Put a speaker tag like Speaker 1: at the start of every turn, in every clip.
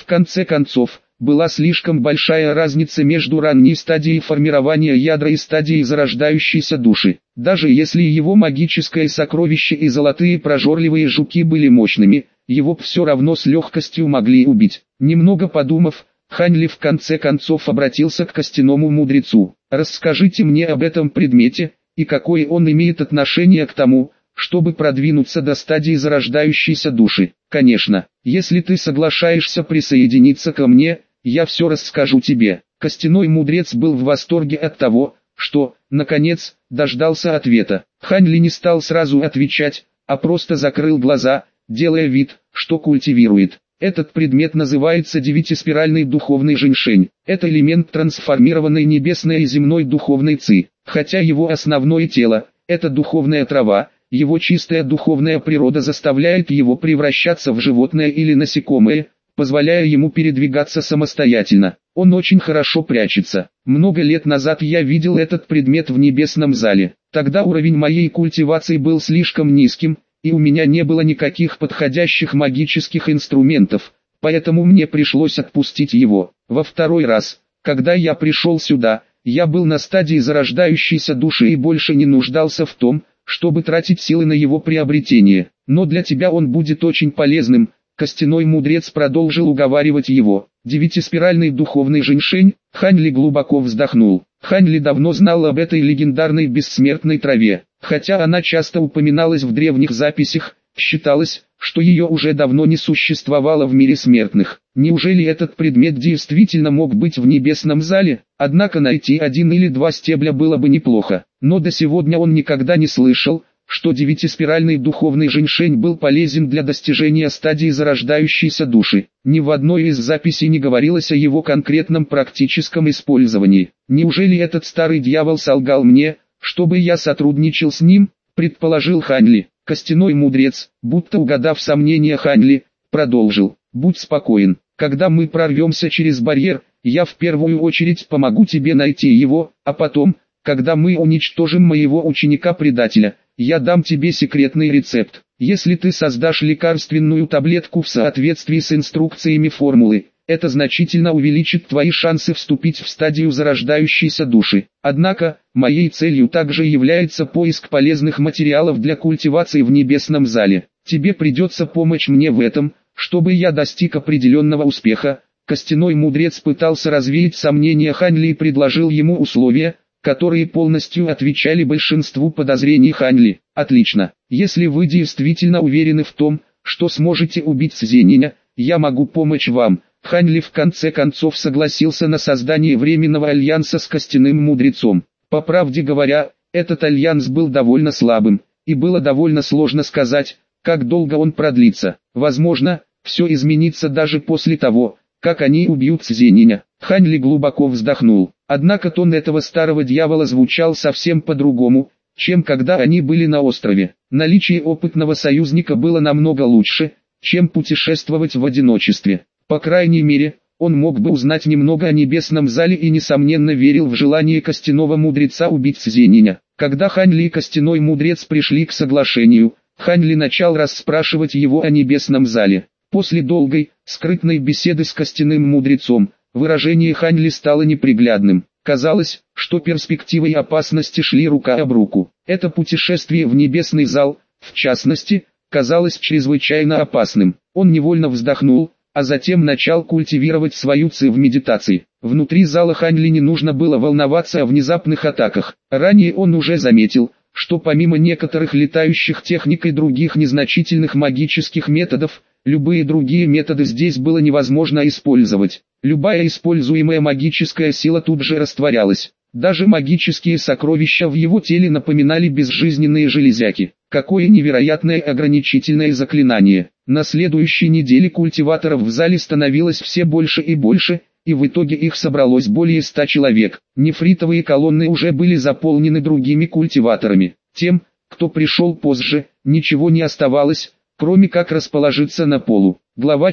Speaker 1: конце концов, была слишком большая разница между ранней стадией формирования ядра и стадией зарождающейся души. Даже если его магическое сокровище и золотые прожорливые жуки были мощными, его все равно с легкостью могли убить. Немного подумав, Хань Ли в конце концов обратился к костяному мудрецу. «Расскажите мне об этом предмете, и какое он имеет отношение к тому, чтобы продвинуться до стадии зарождающейся души. Конечно, если ты соглашаешься присоединиться ко мне, я все расскажу тебе». Костяной мудрец был в восторге от того, что, наконец, дождался ответа. Хань Ли не стал сразу отвечать, а просто закрыл глаза, делая вид, что культивирует. Этот предмет называется девятиспиральный духовный женьшень. Это элемент трансформированной небесной и земной духовной ци. Хотя его основное тело – это духовная трава, его чистая духовная природа заставляет его превращаться в животное или насекомое, позволяя ему передвигаться самостоятельно. Он очень хорошо прячется. Много лет назад я видел этот предмет в небесном зале. Тогда уровень моей культивации был слишком низким, и у меня не было никаких подходящих магических инструментов, поэтому мне пришлось отпустить его. Во второй раз, когда я пришел сюда, я был на стадии зарождающейся души и больше не нуждался в том, чтобы тратить силы на его приобретение. Но для тебя он будет очень полезным. Костяной мудрец продолжил уговаривать его. Девятиспиральный духовный женьшень. Хань Ли глубоко вздохнул. Хань Ли давно знал об этой легендарной бессмертной траве. Хотя она часто упоминалась в древних записях, считалось, что ее уже давно не существовало в мире смертных. Неужели этот предмет действительно мог быть в небесном зале? Однако найти один или два стебля было бы неплохо. Но до сегодня он никогда не слышал, что девятиспиральный духовный женьшень был полезен для достижения стадии зарождающейся души. Ни в одной из записей не говорилось о его конкретном практическом использовании. Неужели этот старый дьявол солгал мне, чтобы я сотрудничал с ним, предположил Хань Ли. Костяной мудрец, будто угадав сомнения Хань Ли, продолжил. Будь спокоен, когда мы прорвемся через барьер, я в первую очередь помогу тебе найти его, а потом, когда мы уничтожим моего ученика-предателя, я дам тебе секретный рецепт. Если ты создашь лекарственную таблетку в соответствии с инструкциями формулы, это значительно увеличит твои шансы вступить в стадию зарождающейся души. Однако, моей целью также является поиск полезных материалов для культивации в небесном зале. Тебе придется помочь мне в этом, чтобы я достиг определенного успеха. Костяной мудрец пытался развеять сомнения Хань Ли и предложил ему условия, которые полностью отвечали большинству подозрений Хань Ли. Отлично. Если вы действительно уверены в том, что сможете убить Цзениня, я могу помочь вам. Хань Ли в конце концов согласился на создание временного альянса с костяным мудрецом. По правде говоря, этот альянс был довольно слабым, и было довольно сложно сказать, как долго он продлится. Возможно, все изменится даже после того, как они убьют Цзениня. Хань Ли глубоко вздохнул. Однако тон этого старого дьявола звучал совсем по-другому, чем когда они были на острове. Наличие опытного союзника было намного лучше, чем путешествовать в одиночестве. По крайней мере, он мог бы узнать немного о небесном зале и несомненно верил в желание костяного мудреца убить Цзениня. Когда Хань Ли и костяной мудрец пришли к соглашению, Хань Ли начал расспрашивать его о небесном зале. После долгой, скрытной беседы с костяным мудрецом, выражение Хань Ли стало неприглядным. Казалось, что перспективы и опасности шли рука об руку. Это путешествие в небесный зал, в частности, казалось чрезвычайно опасным. Он невольно вздохнул, а затем начал культивировать свою ци в медитации. Внутри зала Хань Ли не нужно было волноваться о внезапных атаках. Ранее он уже заметил, что помимо некоторых летающих техник и других незначительных магических методов, любые другие методы здесь было невозможно использовать. Любая используемая магическая сила тут же растворялась. Даже магические сокровища в его теле напоминали безжизненные железяки. Какое невероятное ограничительное заклинание. На следующей неделе культиваторов в зале становилось все больше и больше, и в итоге их собралось более 100 человек. Нефритовые колонны уже были заполнены другими культиваторами. Тем, кто пришел позже, ничего не оставалось, кроме как расположиться на полу. Глава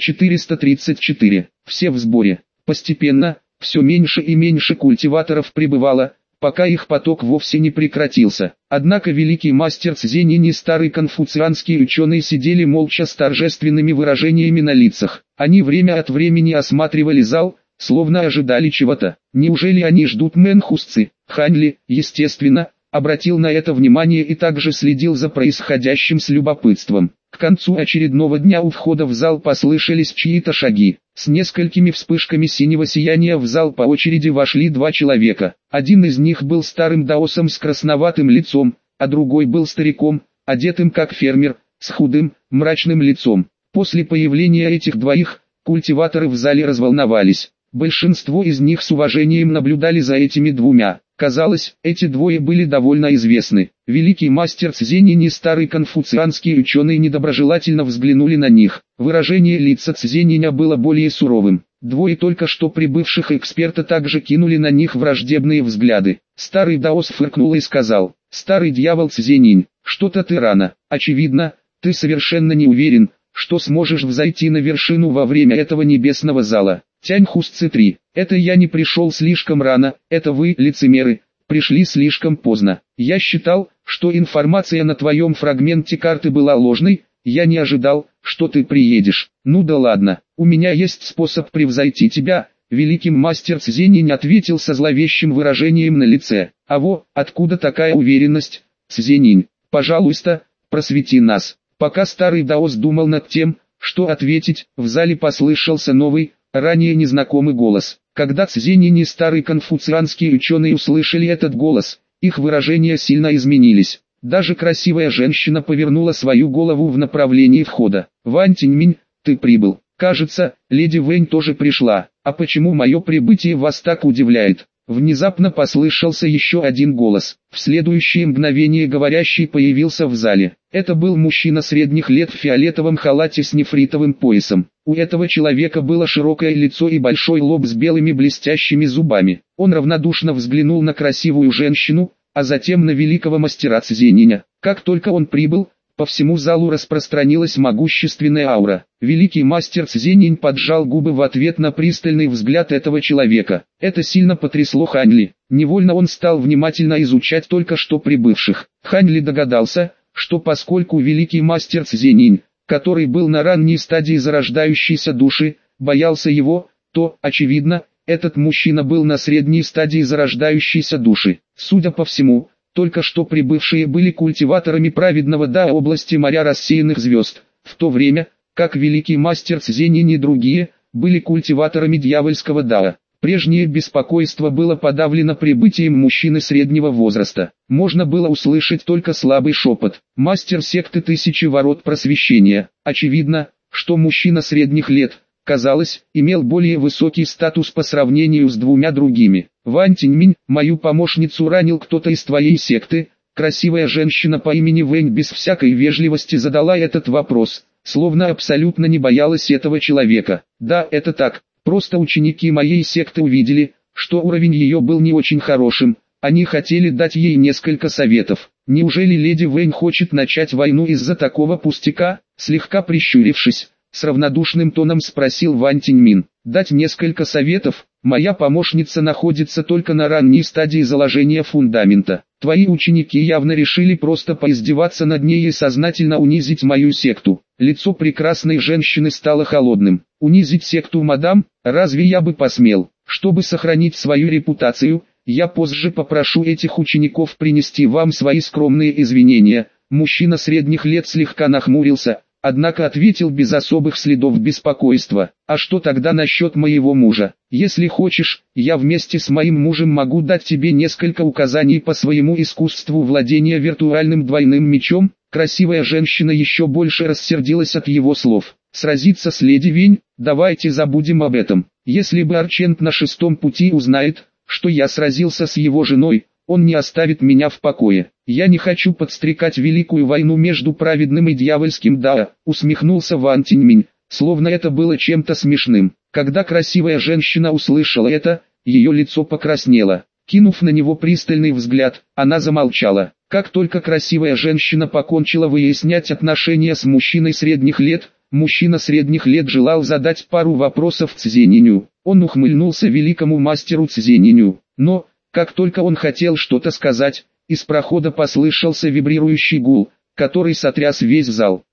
Speaker 1: 434. Все в сборе. Постепенно, все меньше и меньше культиваторов прибывало, пока их поток вовсе не прекратился. Однако великий мастер Цзенин и старый конфуцианский ученый сидели молча с торжественными выражениями на лицах. Они время от времени осматривали зал, словно ожидали чего-то. Неужели они ждут Менхусцы? Хань Ли, естественно, обратил на это внимание и также следил за происходящим с любопытством. К концу очередного дня у входа в зал послышались чьи-то шаги. С несколькими вспышками синего сияния в зал по очереди вошли два человека. Один из них был старым даосом с красноватым лицом, а другой был стариком, одетым как фермер, с худым, мрачным лицом. После появления этих двоих, культиваторы в зале разволновались. Большинство из них с уважением наблюдали за этими двумя. Казалось, эти двое были довольно известны. Великий мастер Цзинин и старый конфуцианский ученый недоброжелательно взглянули на них. Выражение лица Цзининя было более суровым. Двое только что прибывших эксперта также кинули на них враждебные взгляды. Старый даос фыркнул и сказал: «Старый дьявол Цзинин, что-то ты рано. Очевидно, ты совершенно не уверен, что сможешь взойти на вершину во время этого небесного зала. Тяньхусцы 3. Это я не пришел слишком рано, это вы, лицемеры, пришли слишком поздно. Я считал, что информация на твоем фрагменте карты была ложной, я не ожидал, что ты приедешь. Ну да ладно, у меня есть способ превзойти тебя». Великий мастер Цзинин ответил со зловещим выражением на лице. «Аво, откуда такая уверенность, Цзинин? Пожалуйста, просвети нас». Пока старый даос думал над тем, что ответить, в зале послышался новый, ранее незнакомый голос. Когда Цзинин и старый конфуцианский ученый услышали этот голос, их выражения сильно изменились. Даже красивая женщина повернула свою голову в направлении входа. «Вань Тиньминь, ты прибыл. Кажется, леди Вэнь тоже пришла. А почему мое прибытие вас так удивляет?» Внезапно послышался еще один голос. В следующее мгновение говорящий появился в зале. Это был мужчина средних лет в фиолетовом халате с нефритовым поясом. У этого человека было широкое лицо и большой лоб с белыми блестящими зубами. Он равнодушно взглянул на красивую женщину, а затем на великого мастера Цзининя. Как только он прибыл, по всему залу распространилась могущественная аура. Великий мастер Цзинин поджал губы в ответ на пристальный взгляд этого человека. Это сильно потрясло Хань Ли. Невольно он стал внимательно изучать только что прибывших. Хань Ли догадался, что поскольку великий мастер Цзинин, который был на ранней стадии зарождающейся души, боялся его, то, очевидно, этот мужчина был на средней стадии зарождающейся души. Судя по всему, только что прибывшие были культиваторами праведного Дао области моря рассеянных звезд, в то время, как великий мастер Цзинин и другие, были культиваторами дьявольского Дао. Прежнее беспокойство было подавлено прибытием мужчины среднего возраста. Можно было услышать только слабый шепот. Мастер секты Тысячи Ворот Просвещения. Очевидно, что мужчина средних лет, казалось, имел более высокий статус по сравнению с двумя другими. «Вань Тиньминь, мою помощницу ранил кто-то из твоей секты?» Красивая женщина по имени Вэнь без всякой вежливости задала этот вопрос, словно абсолютно не боялась этого человека. «Да, это так. Просто ученики моей секты увидели, что уровень ее был не очень хорошим. Они хотели дать ей несколько советов. Неужели леди Вэнь хочет начать войну из-за такого пустяка?» Слегка прищурившись, с равнодушным тоном спросил Вань Тиньмин. «Дать несколько советов? Моя помощница находится только на ранней стадии заложения фундамента. Твои ученики явно решили просто поиздеваться над ней и сознательно унизить мою секту». Лицо прекрасной женщины стало холодным. «Унизить секту, мадам? Разве я бы посмел? Чтобы сохранить свою репутацию, я позже попрошу этих учеников принести вам свои скромные извинения». Мужчина средних лет слегка нахмурился, однако ответил без особых следов беспокойства. «А что тогда насчет моего мужа? Если хочешь, я вместе с моим мужем могу дать тебе несколько указаний по своему искусству владения виртуальным двойным мечом». Красивая женщина еще больше рассердилась от его слов. «Сразиться с леди Винь? Давайте забудем об этом. Если бы Арчент на шестом пути узнает, что я сразился с его женой, он не оставит меня в покое. Я не хочу подстрекать великую войну между праведным и дьявольским Дао», усмехнулся Ван Тиньминь, словно это было чем-то смешным. Когда красивая женщина услышала это, ее лицо покраснело. Кинув на него пристальный взгляд, она замолчала. Как только красивая женщина покончила выяснять отношения с мужчиной средних лет, мужчина средних лет желал задать пару вопросов Цзининю. Он ухмыльнулся великому мастеру Цзининю, но, как только он хотел что-то сказать, из прохода послышался вибрирующий гул, который сотряс весь зал.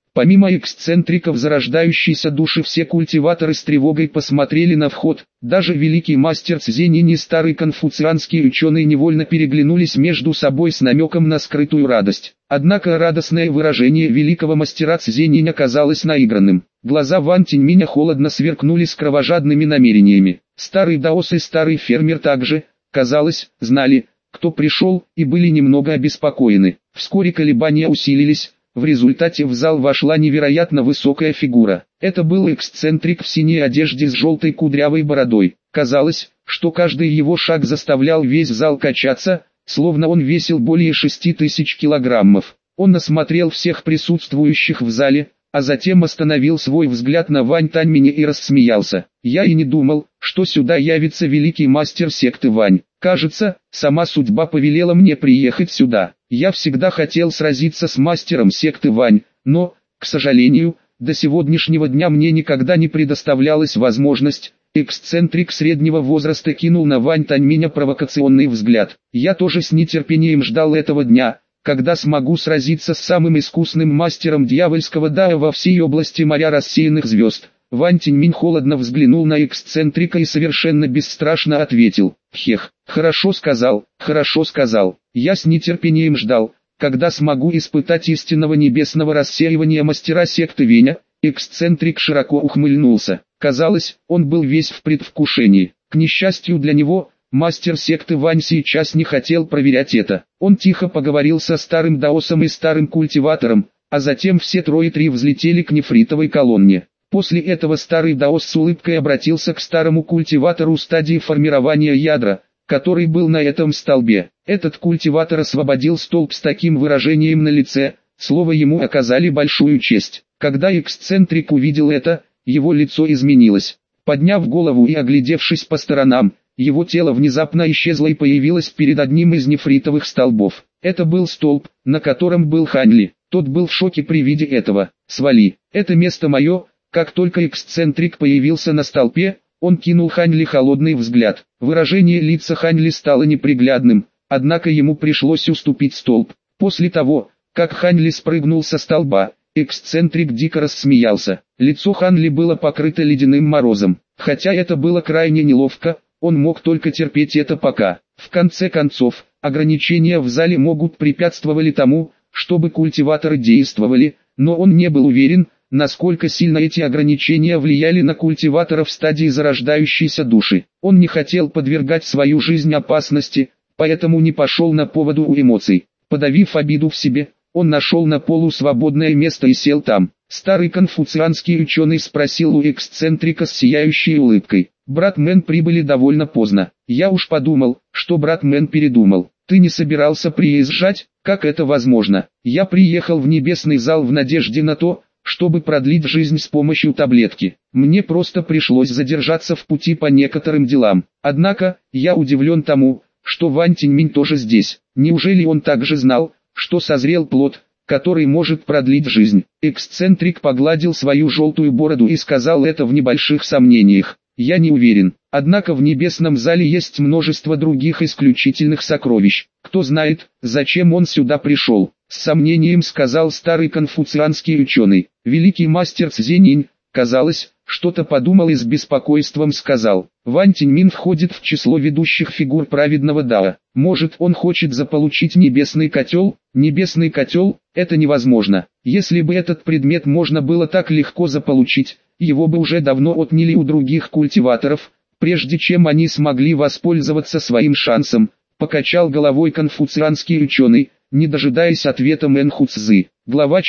Speaker 1: Помимо эксцентриков зарождающейся души, все культиваторы с тревогой посмотрели на вход. Даже великий мастер Цзинь и старый конфуцианский ученый невольно переглянулись между собой с намеком на скрытую радость. Однако радостное выражение великого мастера Цзинь оказалось наигранным. Глаза Ван Тиньминя холодно сверкнули с кровожадными намерениями. Старый даос и старый фермер также, казалось, знали, кто пришел, и были немного обеспокоены. Вскоре колебания усилились. В результате в зал вошла невероятно высокая фигура. Это был эксцентрик в синей одежде с желтой кудрявой бородой. Казалось, что каждый его шаг заставлял весь зал качаться, словно он весил более 6000 килограммов. Он осмотрел всех присутствующих в зале, а затем остановил свой взгляд на Вань Таньминя и рассмеялся. «Я и не думал, что сюда явится великий мастер секты Вань. Кажется, сама судьба повелела мне приехать сюда. Я всегда хотел сразиться с мастером секты Вань, но, к сожалению, до сегодняшнего дня мне никогда не предоставлялась возможность». Эксцентрик среднего возраста кинул на Вань Таньминя провокационный взгляд. «Я тоже с нетерпением ждал этого дня, когда смогу сразиться с самым искусным мастером дьявольского дая во всей области моря рассеянных звезд». Ван Тиньминь холодно взглянул на эксцентрика и совершенно бесстрашно ответил: «Хех, хорошо сказал, хорошо сказал. Я с нетерпением ждал, когда смогу испытать истинного небесного рассеивания мастера секты Веня». Эксцентрик широко ухмыльнулся. Казалось, он был весь в предвкушении. К несчастью для него, мастер секты Вань сейчас не хотел проверять это. Он тихо поговорил со старым даосом и старым культиватором, а затем все трое взлетели к нефритовой колонне. После этого старый даос с улыбкой обратился к старому культиватору стадии формирования ядра, который был на этом столбе. Этот культиватор освободил столб с таким выражением на лице, словно ему оказали большую честь. Когда эксцентрик увидел это, его лицо изменилось. Подняв голову и оглядевшись по сторонам, его тело внезапно исчезло и появилось перед одним из нефритовых столбов. Это был столб, на котором был Хань Ли. Тот был в шоке при виде этого. «Свали, это место мое». Как только эксцентрик появился на столпе, он кинул Хань Ли холодный взгляд. Выражение лица Хань Ли стало неприглядным, однако ему пришлось уступить столб. После того, как Хань Ли спрыгнул со столба, эксцентрик дико рассмеялся. Лицо Хань Ли было покрыто ледяным морозом. Хотя это было крайне неловко, он мог только терпеть это пока. В конце концов, ограничения в зале могут препятствовали тому, чтобы культиваторы действовали, но он не был уверен, насколько сильно эти ограничения влияли на культиваторов стадии зарождающейся души. Он не хотел подвергать свою жизнь опасности, поэтому не пошел на поводу у эмоций. Подавив обиду в себе, он нашел на полу свободное место и сел там. Старый конфуцианский ученый спросил у эксцентрика с сияющей улыбкой: «Брат Мэн, прибыли довольно поздно. Я уж подумал, что брат Мэн передумал. Ты не собирался приезжать? Как это возможно? Я приехал в небесный зал в надежде на то, чтобы продлить жизнь с помощью таблетки. Мне просто пришлось задержаться в пути по некоторым делам. Однако, я удивлен тому, что Ван Тиньминь тоже здесь. Неужели он также знал, что созрел плод, который может продлить жизнь?» Эксцентрик погладил свою желтую бороду и сказал это в небольших сомнениях: «Я не уверен. Однако в небесном зале есть множество других исключительных сокровищ. Кто знает, зачем он сюда пришел?» С сомнением сказал старый конфуцианский ученый. Великий мастер Цзинь, казалось, что-то подумал и с беспокойством сказал: «Ван Тиньмин входит в число ведущих фигур праведного Дао. Может, он хочет заполучить небесный котел?» «Небесный котел? Это невозможно. Если бы этот предмет можно было так легко заполучить, его бы уже давно отняли у других культиваторов, прежде чем они смогли воспользоваться своим шансом», покачал головой конфуцианский ученый, не дожидаясь ответа Мэн Хуцзы. Глава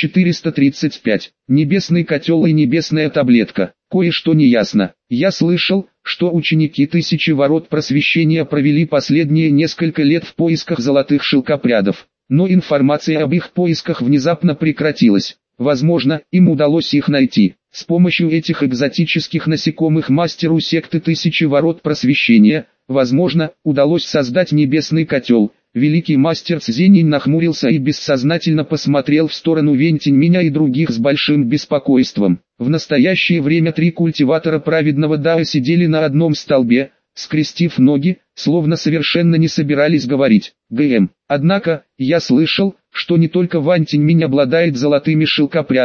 Speaker 1: 435. Небесный котел и небесная таблетка. Кое-что неясно. Я слышал, что ученики Тысячи Ворот Просвещения провели последние несколько лет в поисках золотых шелкопрядов, но информация об их поисках внезапно прекратилась. Возможно, им удалось их найти. С помощью этих экзотических насекомых мастеру секты Тысячи Ворот Просвещения, возможно, удалось создать небесный котел. Великий мастер Цзинь нахмурился и бессознательно посмотрел в сторону Вэнь Тиньминя и других с большим беспокойством. В настоящее время три культиватора праведного Дао сидели на одном столбе, скрестив ноги, словно совершенно не собирались говорить. Однако, я слышал, что не только Ван Тиньминь обладает золотыми шелкопрядами,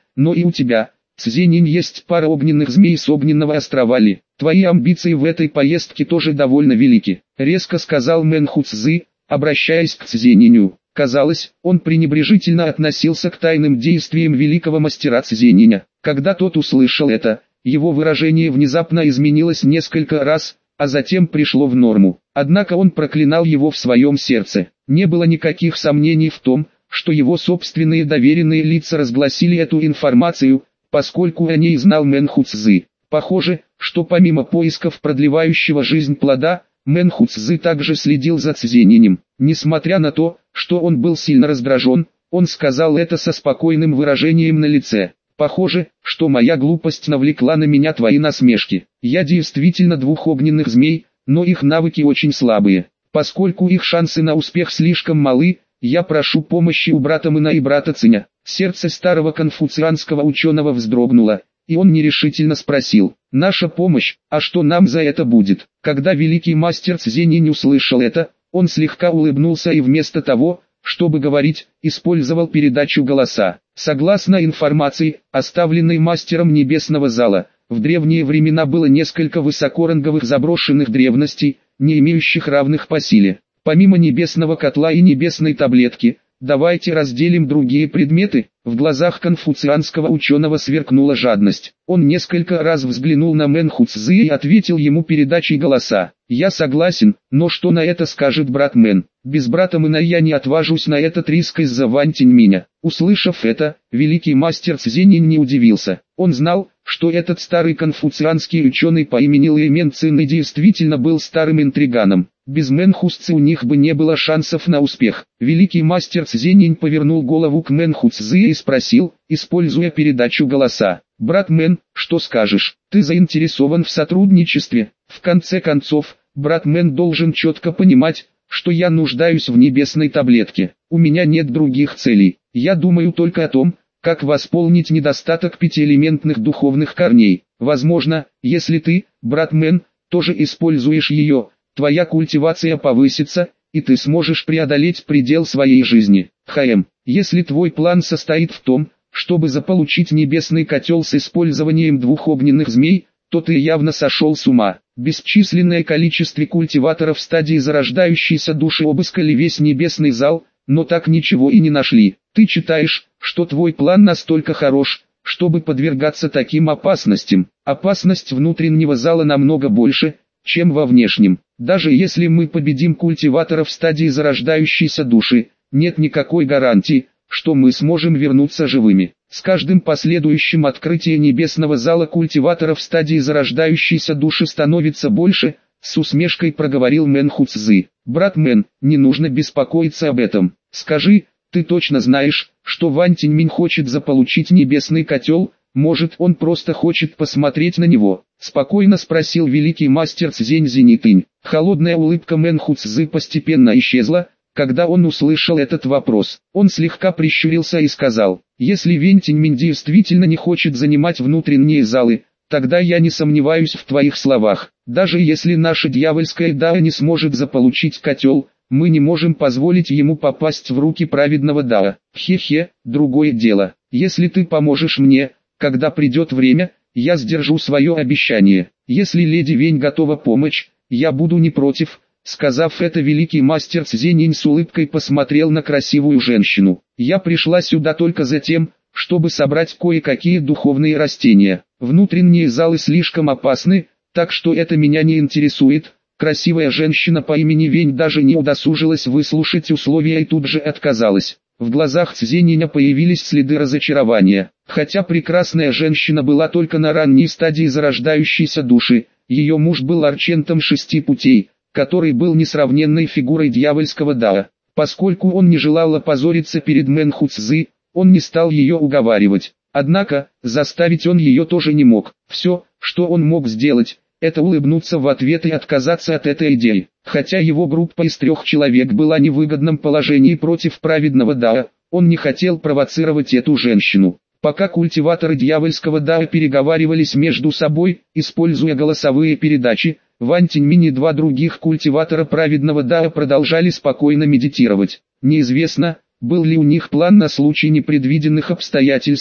Speaker 1: но и у тебя, Цзиньинь, есть пара огненных змей с огненного острова Ли. Твои амбиции в этой поездке тоже довольно велики», — резко сказал Мэн Хуцзы, обращаясь к Цзиньиню. Казалось, он пренебрежительно относился к тайным действиям великого мастера Цзининя. Когда тот услышал это, его выражение внезапно изменилось несколько раз, а затем пришло в норму. Однако он проклинал его в своем сердце. Не было никаких сомнений в том, что его собственные доверенные лица разгласили эту информацию, поскольку о ней знал Мэн Хуцзы. Похоже, что помимо поисков продлевающего жизнь плода, Мэн Хуцзы также следил за Цзиньинем. Несмотря на то, что он был сильно раздражен, он сказал это со спокойным выражением на лице. «Похоже, что моя глупость навлекла на меня твои насмешки. Я действительно двух огненных змей, но их навыки очень слабые. Поскольку их шансы на успех слишком малы, я прошу помощи у брата Мэна и брата Циня». Сердце старого конфуцианского ученого вздрогнуло, и он нерешительно спросил: «Наша помощь, а что нам за это будет?» Когда великий мастер Цзиньинь услышал это, он слегка улыбнулся и вместо того, чтобы говорить, использовал передачу голоса. Согласно информации, оставленной мастером Небесного Зала, в древние времена было несколько высокоранговых заброшенных древностей, не имеющих равных по силе. Помимо Небесного Котла и Небесной Таблетки, давайте разделим другие предметы. В глазах конфуцианского ученого сверкнула жадность. Он несколько раз взглянул на Мэн Хуцзы и ответил ему передачей голоса: «Я согласен, но что на это скажет брат Мэн? Без брата Мэна я не отважусь на этот риск из-за Вань Тиньминя». Услышав это, великий мастер Цзиньинь не удивился. Он знал, что этот старый конфуцианский ученый по имени Лэймен Цин действительно был старым интриганом. Без Мэн Хуцзы у них бы не было шансов на успех. Великий мастер Цзиньинь повернул голову к Мэн Хуцзы и спросил, используя передачу голоса: «Брат Мэн, что скажешь? Ты заинтересован в сотрудничестве?» В конце концов, брат Мэн должен четко понимать, что я нуждаюсь в Небесной Таблетке. У меня нет других целей. Я думаю только о том, как восполнить недостаток пятиэлементных духовных корней. Возможно, если ты, брат Мэн, тоже используешь ее, твоя культивация повысится, и ты сможешь преодолеть предел своей жизни. Если твой план состоит в том, чтобы заполучить небесный котел с использованием двух огненных змей, то ты явно сошел с ума. Бесчисленное количество культиваторов стадии зарождающейся души обыскали весь небесный зал, но так ничего и не нашли. Ты считаешь, что твой план настолько хорош, чтобы подвергаться таким опасностям? Опасность внутреннего зала намного больше, чем во внешнем. Даже если мы победим культиваторов стадии зарождающейся души, нет никакой гарантии, что мы сможем вернуться живыми. С каждым последующим открытием небесного зала культиваторов стадии зарождающейся души становится больше, с усмешкой проговорил Мэн Хуцзы. «Брат Мэн, не нужно беспокоиться об этом. Скажи, ты точно знаешь, что Вань Тиньминь хочет заполучить небесный котел? Может, он просто хочет посмотреть на него?» Спокойно спросил великий мастер Цзинь Зинитынь. Холодная улыбка Мэн Хуцзы постепенно исчезла, когда он услышал этот вопрос. Он слегка прищурился и сказал: «Если Вань Тиньминь действительно не хочет занимать внутренние залы, тогда я не сомневаюсь в твоих словах. Даже если наша дьявольская Дао не сможет заполучить котел, мы не можем позволить ему попасть в руки праведного Дао. Хе-хе, другое дело. Если ты поможешь мне, когда придет время, я сдержу свое обещание. Если леди Вень готова помочь, я буду не против». Сказав это, великий мастер Цзиньинь с улыбкой посмотрел на красивую женщину. «Я пришла сюда только за тем, чтобы собрать кое-какие духовные растения. Внутренние залы слишком опасны, так что это меня не интересует». Красивая женщина по имени Вень даже не удосужилась выслушать условия и тут же отказалась. В глазах Цзиньиня появились следы разочарования. Хотя прекрасная женщина была только на ранней стадии зарождающейся души, ее муж был арчентом 6 путей, который был несравненной фигурой дьявольского Дао. Поскольку он не желал опозориться перед Мэн Хуцзы, он не стал ее уговаривать. Однако, заставить он ее тоже не мог. Все, что он мог сделать, это улыбнуться в ответ и отказаться от этой идеи. Хотя его группа из 3 человек была в невыгодном положении против праведного Дао, он не хотел провоцировать эту женщину. Пока культиваторы дьявольского Дао переговаривались между собой, используя голосовые передачи, Вань Тиньминь и 2 других культиватора праведного Дао продолжали спокойно медитировать. Неизвестно, был ли у них план на случай непредвиденных обстоятельств,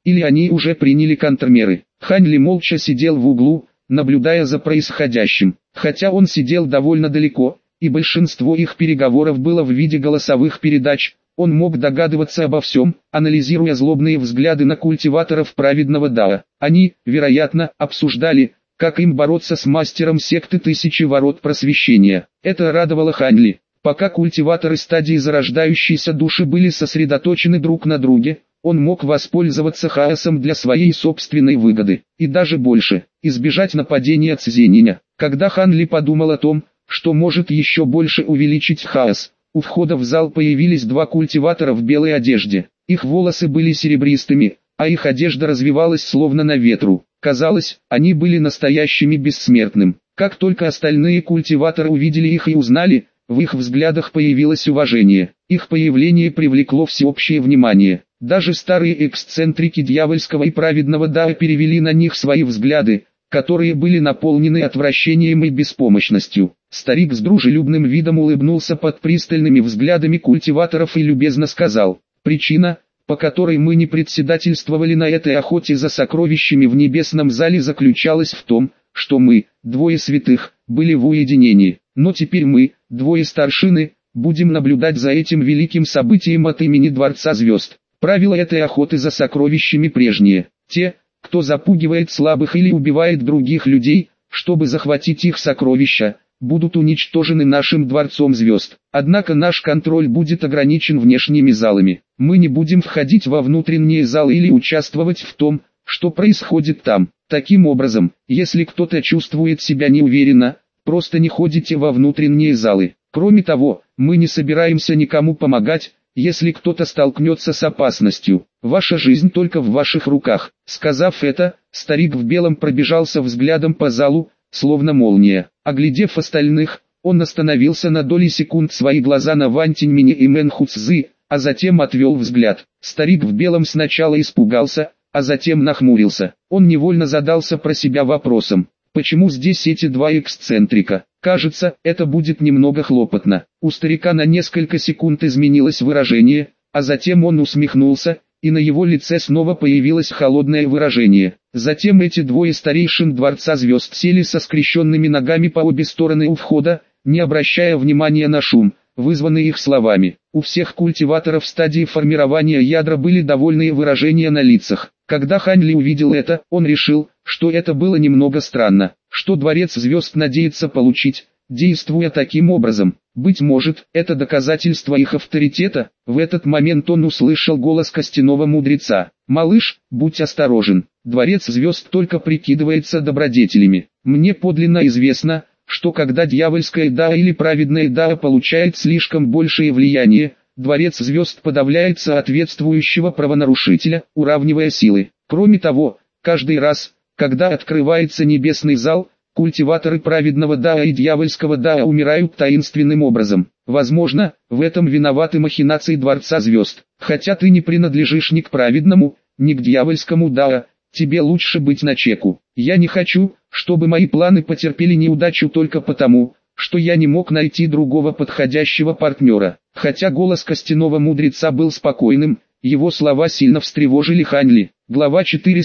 Speaker 1: или они уже приняли контрмеры. Хань Ли молча сидел в углу, наблюдая за происходящим. Хотя он сидел довольно далеко, и большинство их переговоров было в виде голосовых передач, он мог догадываться обо всем, анализируя злобные взгляды на культиваторов праведного Дао. Они, вероятно, обсуждали, как им бороться с мастером секты Тысячи Ворот Просвещения. Это радовало Хань Ли. Пока культиваторы стадии зарождающейся души были сосредоточены друг на друге, он мог воспользоваться хаосом для своей собственной выгоды, и даже больше, избежать нападения Цзениня. Когда Хань Ли подумал о том, что может еще больше увеличить хаос, у входа в зал появились два культиватора в белой одежде. Их волосы были серебристыми, а их одежда развивалась словно на ветру. Казалось, они были настоящими бессмертным. Как только остальные культиваторы увидели их и узнали, в их взглядах появилось уважение. Их появление привлекло всеобщее внимание. Даже старые эксцентрики дьявольского и праведного Дао перевели на них свои взгляды, которые были наполнены отвращением и беспомощностью. Старик с дружелюбным видом улыбнулся под пристальными взглядами культиваторов и любезно сказал: «Причина, по которой мы не председательствовали на этой охоте за сокровищами в небесном зале, заключалась в том, что мы, двое святых, были в уединении. Но теперь мы, двое старшины, будем наблюдать за этим великим событием от имени Дворца Звезд. Правила этой охоты за сокровищами прежние. Те, кто запугивает слабых или убивает других людей, чтобы захватить их сокровища, будут уничтожены нашим Дворцом Звезд. Однако наш контроль будет ограничен внешними залами. Мы не будем входить во внутренние залы или участвовать в том, что происходит там. Таким образом, если кто-то чувствует себя неуверенно, просто не ходите во внутренние залы. Кроме того, мы не собираемся никому помогать, если кто-то столкнется с опасностью. Ваша жизнь только в ваших руках». Сказав это, старик в белом пробежался взглядом по залу, словно молния. Оглядев остальных, он остановился на доли секунд свои глаза на Вань Тиньмине и Мэн Хуцзы, а затем отвел взгляд. Старик в белом сначала испугался, а затем нахмурился. Он невольно задался про себя вопросом: почему здесь эти два эксцентрика? Кажется, это будет немного хлопотно. У старика на несколько секунд изменилось выражение, а затем он усмехнулся, и на его лице снова появилось холодное выражение. Затем эти двое старейшин Дворца Звезд сели со скрещенными ногами по обе стороны у входа, не обращая внимания на шум, вызванный их словами. У всех культиваторов стадии формирования ядра были довольные выражения на лицах. Когда Хань Ли увидел это, он решил, что это было немного странно, что Дворец Звезд надеется получить, действуя таким образом. Быть может, это доказательство их авторитета. В этот момент он услышал голос костяного мудреца: «Малыш, будь осторожен, Дворец Звезд только прикидывается добродетелями. Мне подлинно известно, что когда дьявольское Дао или праведное Дао получает слишком большее влияние, Дворец Звезд подавляет соответствующего правонарушителя, уравнивая силы. Кроме того, каждый раз, когда открывается небесный зал, культиваторы праведного Дао и дьявольского Дао умирают таинственным образом. Возможно, в этом виноваты махинации Дворца Звезд. Хотя ты не принадлежишь ни к праведному, ни к дьявольскому Дао, тебе лучше быть начеку. Я не хочу, чтобы мои планы потерпели неудачу только потому, что я не мог найти другого подходящего партнера». Хотя голос костяного мудреца был спокойным, его слова сильно встревожили Хань Ли. Глава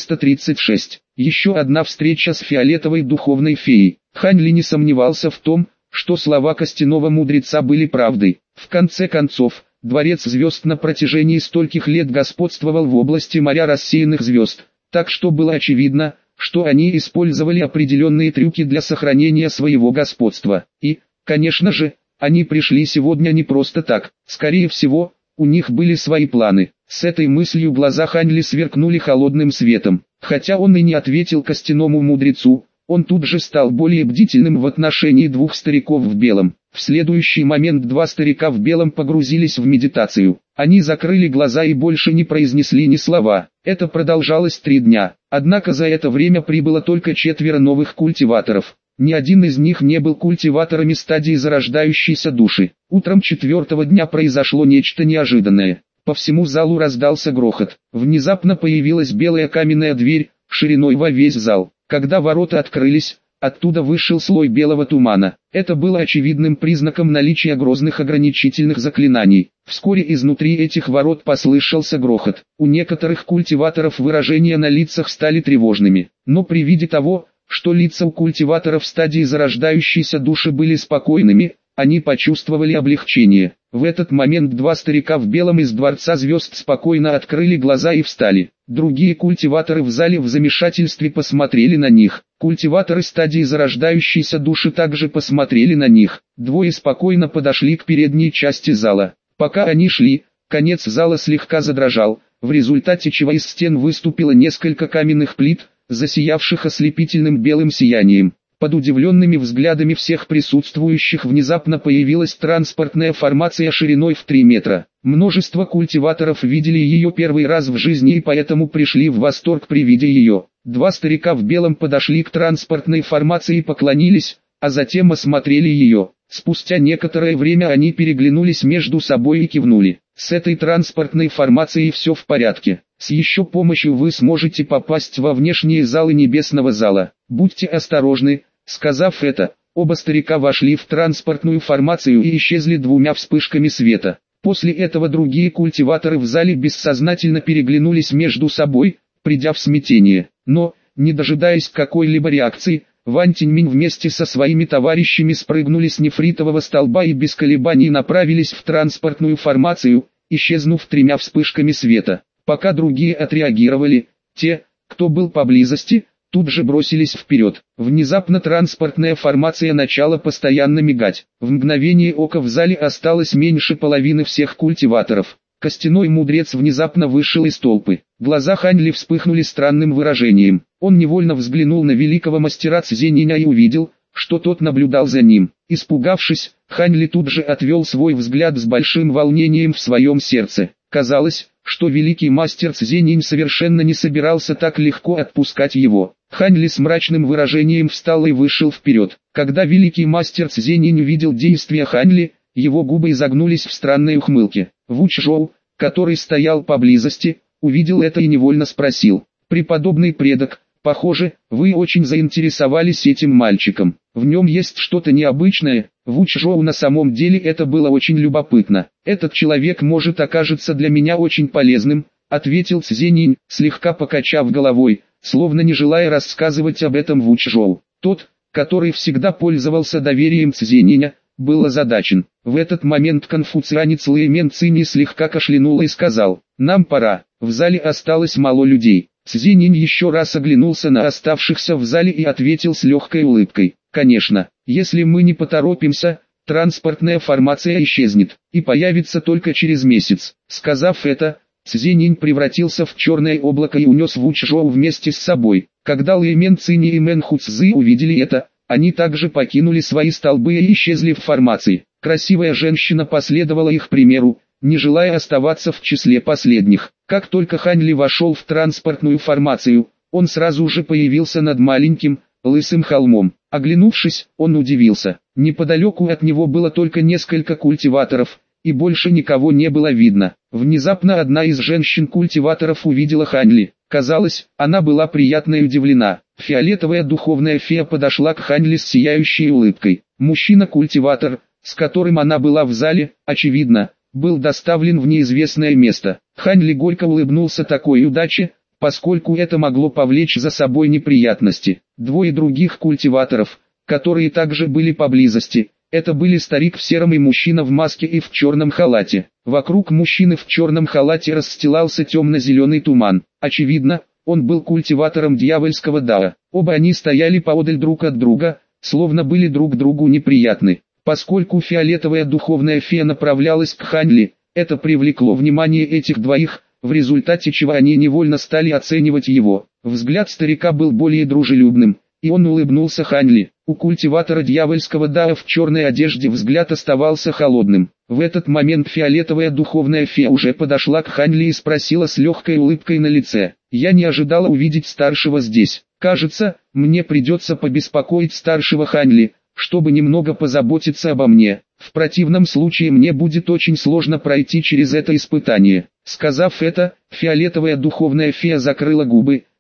Speaker 1: 436. Еще одна встреча с фиолетовой духовной феей. Хань Ли не сомневался в том, что слова костяного мудреца были правдой. В конце концов, Дворец Звезд на протяжении стольких лет господствовал в области моря рассеянных звезд, так что было очевидно, что они использовали определенные трюки для сохранения своего господства. И, конечно же, они пришли сегодня не просто так. Скорее всего, у них были свои планы. С этой мыслью глаза Хань Ли сверкнули холодным светом. Хотя он и не ответил костяному мудрецу, он тут же стал более бдительным в отношении двух стариков в белом. В следующий момент два старика в белом погрузились в медитацию. Они закрыли глаза и больше не произнесли ни слова. Это продолжалось 3 дня. Однако за это время прибыло только 4 новых культиваторов. Ни один из них не был культиваторами стадии зарождающейся души. Утром 4-го дня произошло нечто неожиданное. По всему залу раздался грохот. Внезапно появилась белая каменная дверь, шириной во весь зал. Когда ворота открылись, оттуда вышел слой белого тумана. Это было очевидным признаком наличия грозных ограничительных заклинаний. Вскоре изнутри этих ворот послышался грохот. У некоторых культиваторов выражения на лицах стали тревожными. Но при виде того, что лица у культиваторов стадии зарождающейся души были спокойными, они почувствовали облегчение. В этот момент два старика в белом из Дворца Звезд спокойно открыли глаза и встали. Другие культиваторы в зале в замешательстве посмотрели на них. Культиваторы стадии зарождающейся души также посмотрели на них. Двое спокойно подошли к передней части зала. Пока они шли, конец зала слегка задрожал, в результате чего из стен выступило несколько каменных плит, засиявших ослепительным белым сиянием. Под удивленными взглядами всех присутствующих внезапно появилась транспортная формация шириной в 3 метра. Множество культиваторов видели ее первый раз в жизни и поэтому пришли в восторг при виде ее. Два старика в белом подошли к транспортной формации и поклонились, а затем осмотрели ее. Спустя некоторое время они переглянулись между собой и кивнули. С этой транспортной формацией все в порядке. С ее помощью вы сможете попасть во внешние залы небесного зала. Будьте осторожны. Сказав это, оба старика вошли в транспортную формацию и исчезли двумя вспышками света. После этого другие культиваторы в зале бессознательно переглянулись между собой, придя в смятение. Но, не дожидаясь какой-либо реакции, Ван Тиньминь вместе со своими товарищами спрыгнули с нефритового столба и без колебаний направились в транспортную формацию, исчезнув 3 вспышками света. Пока другие отреагировали, те, кто был поблизости, тут же бросились вперед. Внезапно транспортная формация начала постоянно мигать. В мгновение ока в зале осталось меньше половины всех культиваторов. Костяной мудрец внезапно вышел из толпы. Глаза Хань Ли вспыхнули странным выражением. Он невольно взглянул на великого мастера Цзениня и увидел, что тот наблюдал за ним. Испугавшись, Хань Ли тут же отвел свой взгляд с большим волнением в своем сердце. Казалось, что великий мастер Цзенинь совершенно не собирался так легко отпускать его. Хань Ли с мрачным выражением встал и вышел вперед. Когда великий мастер Цзенинь увидел действия Хань Ли, его губы изогнулись в странной ухмылке. Вучжоу, который стоял поблизости, увидел это и невольно спросил: «Преподобный предок, похоже, вы очень заинтересовались этим мальчиком. В нем есть что-то необычное». Вучжоу на самом деле это было очень любопытно. «Этот человек может окажется для меня очень полезным», ответил Цзенинь, слегка покачав головой, словно не желая рассказывать об этом Вучжоу. Тот, который всегда пользовался доверием Цзениня, был озадачен. В этот момент конфуцианец Лэймен Цинь слегка кашлянул и сказал: «Нам пора, в зале осталось мало людей». Цзинин еще раз оглянулся на оставшихся в зале и ответил с легкой улыбкой: «Конечно, если мы не поторопимся, транспортная формация исчезнет и появится только через месяц». Сказав это, Цзинин превратился в черное облако и унес Вучжоу вместе с собой. Когда Лэймен Цинь и Мэн Хуцзы увидели это, они также покинули свои столбы и исчезли в формации. Красивая женщина последовала их примеру, не желая оставаться в числе последних. Как только Хань Ли вошел в транспортную формацию, он сразу же появился над маленьким, лысым холмом. Оглянувшись, он удивился. Неподалеку от него было только несколько культиваторов, и больше никого не было видно. Внезапно одна из женщин-культиваторов увидела Хань Ли. Казалось, она была приятно удивлена. Фиолетовая духовная фея подошла к Хань Ли с сияющей улыбкой. Мужчина-культиватор, с которым она была в зале, очевидно, был доставлен в неизвестное место. Хань Ли горько улыбнулся такой удаче, поскольку это могло повлечь за собой неприятности. Двое других культиваторов, которые также были поблизости, это были старик в сером и мужчина в маске и в черном халате. Вокруг мужчины в черном халате расстилался темно-зеленый туман. Очевидно, он был культиватором дьявольского дао. Оба они стояли поодаль друг от друга, словно были друг другу неприятны. Поскольку фиолетовая духовная фея направлялась к Хань Ли, это привлекло внимание этих двоих, в результате чего они невольно стали оценивать его. Взгляд старика был более дружелюбным, и он улыбнулся Хань Ли. У культиватора дьявольского дао в черной одежде взгляд оставался холодным. В этот момент фиолетовая духовная фея уже подошла к Хань Ли и спросила с легкой улыбкой на лице: «Я не ожидала увидеть старшего здесь. Кажется, мне придется побеспокоить старшего Хань Ли, чтобы немного позаботиться обо мне. В противном случае мне будет очень сложно пройти через это испытание». Сказав это, фиолетовая духовная фея закрыла губы,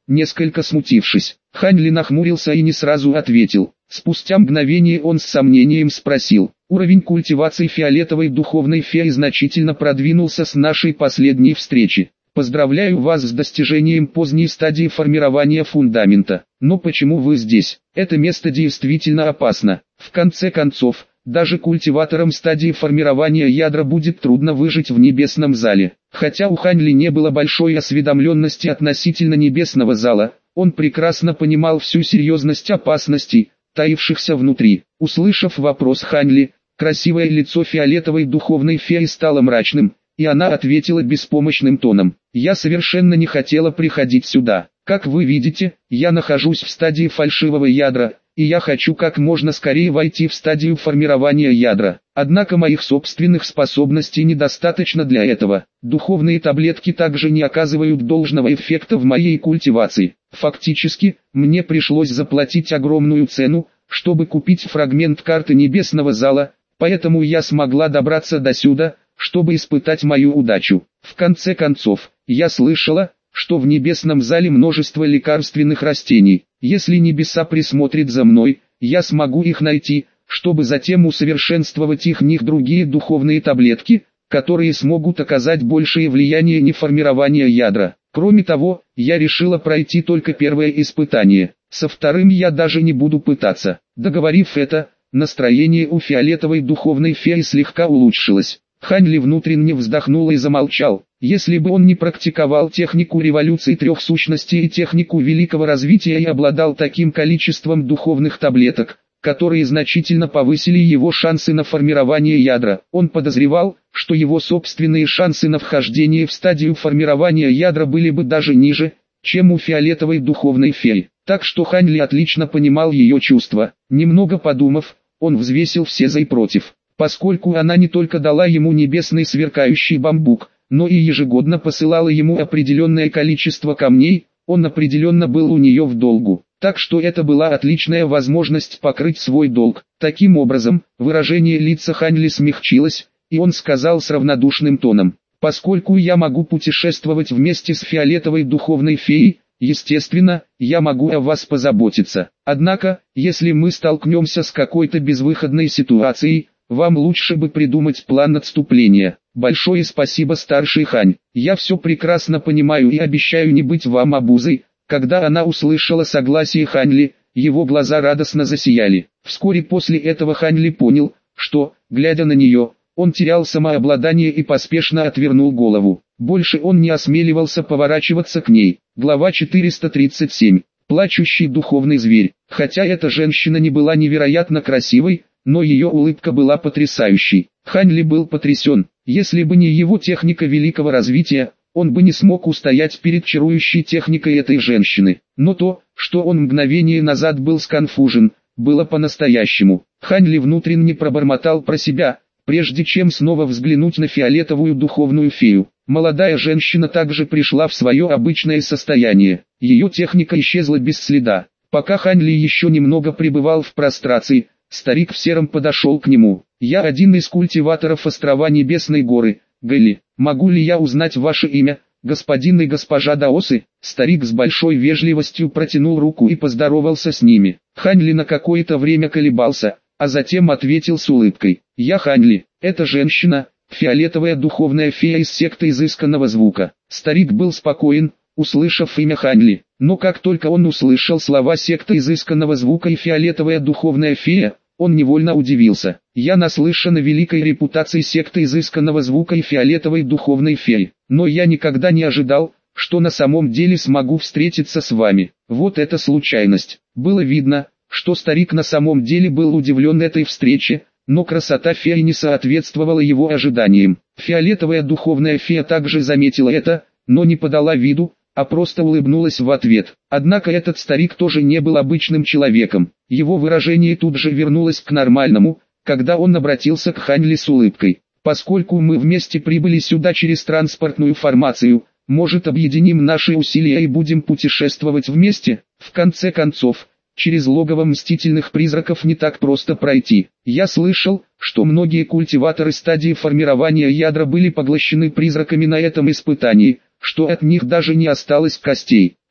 Speaker 1: несколько смутившись. Хань Ли нахмурился и не сразу ответил. Спустя мгновение он с сомнением спросил. Уровень культивации фиолетовой духовной феи значительно продвинулся с нашей последней встречи. Поздравляю вас с достижением поздней стадии формирования фундамента. Но почему вы здесь? Это место действительно опасно. В конце концов, даже культиваторам стадии формирования ядра будет трудно выжить в небесном зале. Хотя у Хань Ли не было большой осведомленности относительно небесного зала, он прекрасно понимал всю серьезность опасностей, таившихся внутри. Услышав вопрос Хань Ли, красивое лицо фиолетовой духовной феи стало мрачным, и она ответила беспомощным тоном. «Я совершенно не хотела приходить сюда. Как вы видите, я нахожусь в стадии фальшивого ядра, и я хочу как можно скорее войти в стадию формирования ядра. Однако моих собственных способностей недостаточно для этого. Духовные таблетки также не оказывают должного эффекта в моей культивации. Фактически, мне пришлось заплатить огромную цену, чтобы купить фрагмент карты небесного зала, поэтому я смогла добраться до сюда, чтобы испытать мою удачу. В конце концов, я слышала, что в небесном зале множество лекарственных растений. Если небеса присмотрят за мной, я смогу их найти, чтобы затем усовершенствовать их в них другие духовные таблетки, которые смогут оказать большее влияние на формирование ядра. Кроме того, я решила пройти только первое испытание. Со вторым я даже не буду пытаться. Договорив это, настроение у фиолетовой духовной феи слегка улучшилось. Хань Ли внутренне вздохнул и замолчал. Если бы он не практиковал технику революции трех сущностей и технику великого развития и обладал таким количеством духовных таблеток, которые значительно повысили его шансы на формирование ядра, он подозревал, что его собственные шансы на вхождение в стадию формирования ядра были бы даже ниже, чем у фиолетовой духовной феи. Так что Хань Ли отлично понимал ее чувства. Немного подумав, он взвесил все за и против. Поскольку она не только дала ему небесный сверкающий бамбук, но и ежегодно посылала ему определенное количество камней, он определенно был у нее в долгу. Так что это была отличная возможность покрыть свой долг. Таким образом, выражение лица Хань Ли смягчилось, и он сказал с равнодушным тоном: «Поскольку я могу путешествовать вместе с фиолетовой духовной феей, естественно, я могу о вас позаботиться. Однако, если мы столкнемся с какой-то безвыходной ситуацией, вам лучше бы придумать план отступления. Большое спасибо, старший Хань. Я все прекрасно понимаю и обещаю не быть вам обузой». Когда она услышала согласие Хань Ли, его глаза радостно засияли. Вскоре после этого Хань Ли понял, что, глядя на нее, он терял самообладание и поспешно отвернул голову. Больше он не осмеливался поворачиваться к ней. Глава 437. Плачущий духовный зверь. Хотя эта женщина не была невероятно красивой, но ее улыбка была потрясающей. Хань Ли был потрясен. Если бы не его техника великого развития, он бы не смог устоять перед чарующей техникой этой женщины. Но то, что он мгновение назад был сконфужен, было по-настоящему. Хань Ли внутренне пробормотал про себя, прежде чем снова взглянуть на фиолетовую духовную фею. Молодая женщина также пришла в свое обычное состояние. Ее техника исчезла без следа. Пока Хань Ли еще немного пребывал в прострации, старик в сером подошел к нему. «Я один из культиваторов острова Небесной горы, Гэлли. Могу ли я узнать ваше имя, господин и госпожа Даосы?» Старик с большой вежливостью протянул руку и поздоровался с ними. Хань Ли на какое-то время колебался, а затем ответил с улыбкой: «Я Хань Ли, эта женщина, фиолетовая духовная фея из секты изысканного звука». Старик был спокоен, услышав имя Хань Ли, но как только он услышал слова секта изысканного звука и фиолетовая духовная фея, он невольно удивился. «Я наслышан о великой репутации секты изысканного звука и фиолетовой духовной феи, но я никогда не ожидал, что на самом деле смогу встретиться с вами. Вот это случайность». Было видно, что старик на самом деле был удивлен этой встрече, но красота феи не соответствовала его ожиданиям. Фиолетовая духовная фея также заметила это, но не подала виду, а просто улыбнулась в ответ. Однако этот старик тоже не был обычным человеком. Его выражение тут же вернулось к нормальному, когда он обратился к Хань Ли с улыбкой. «Поскольку мы вместе прибыли сюда через транспортную формацию, может, объединим наши усилия и будем путешествовать вместе? В конце концов, через логово мстительных призраков не так просто пройти. Я слышал, что многие культиваторы стадии формирования ядра были поглощены призраками на этом испытании, что от них даже не осталось костей.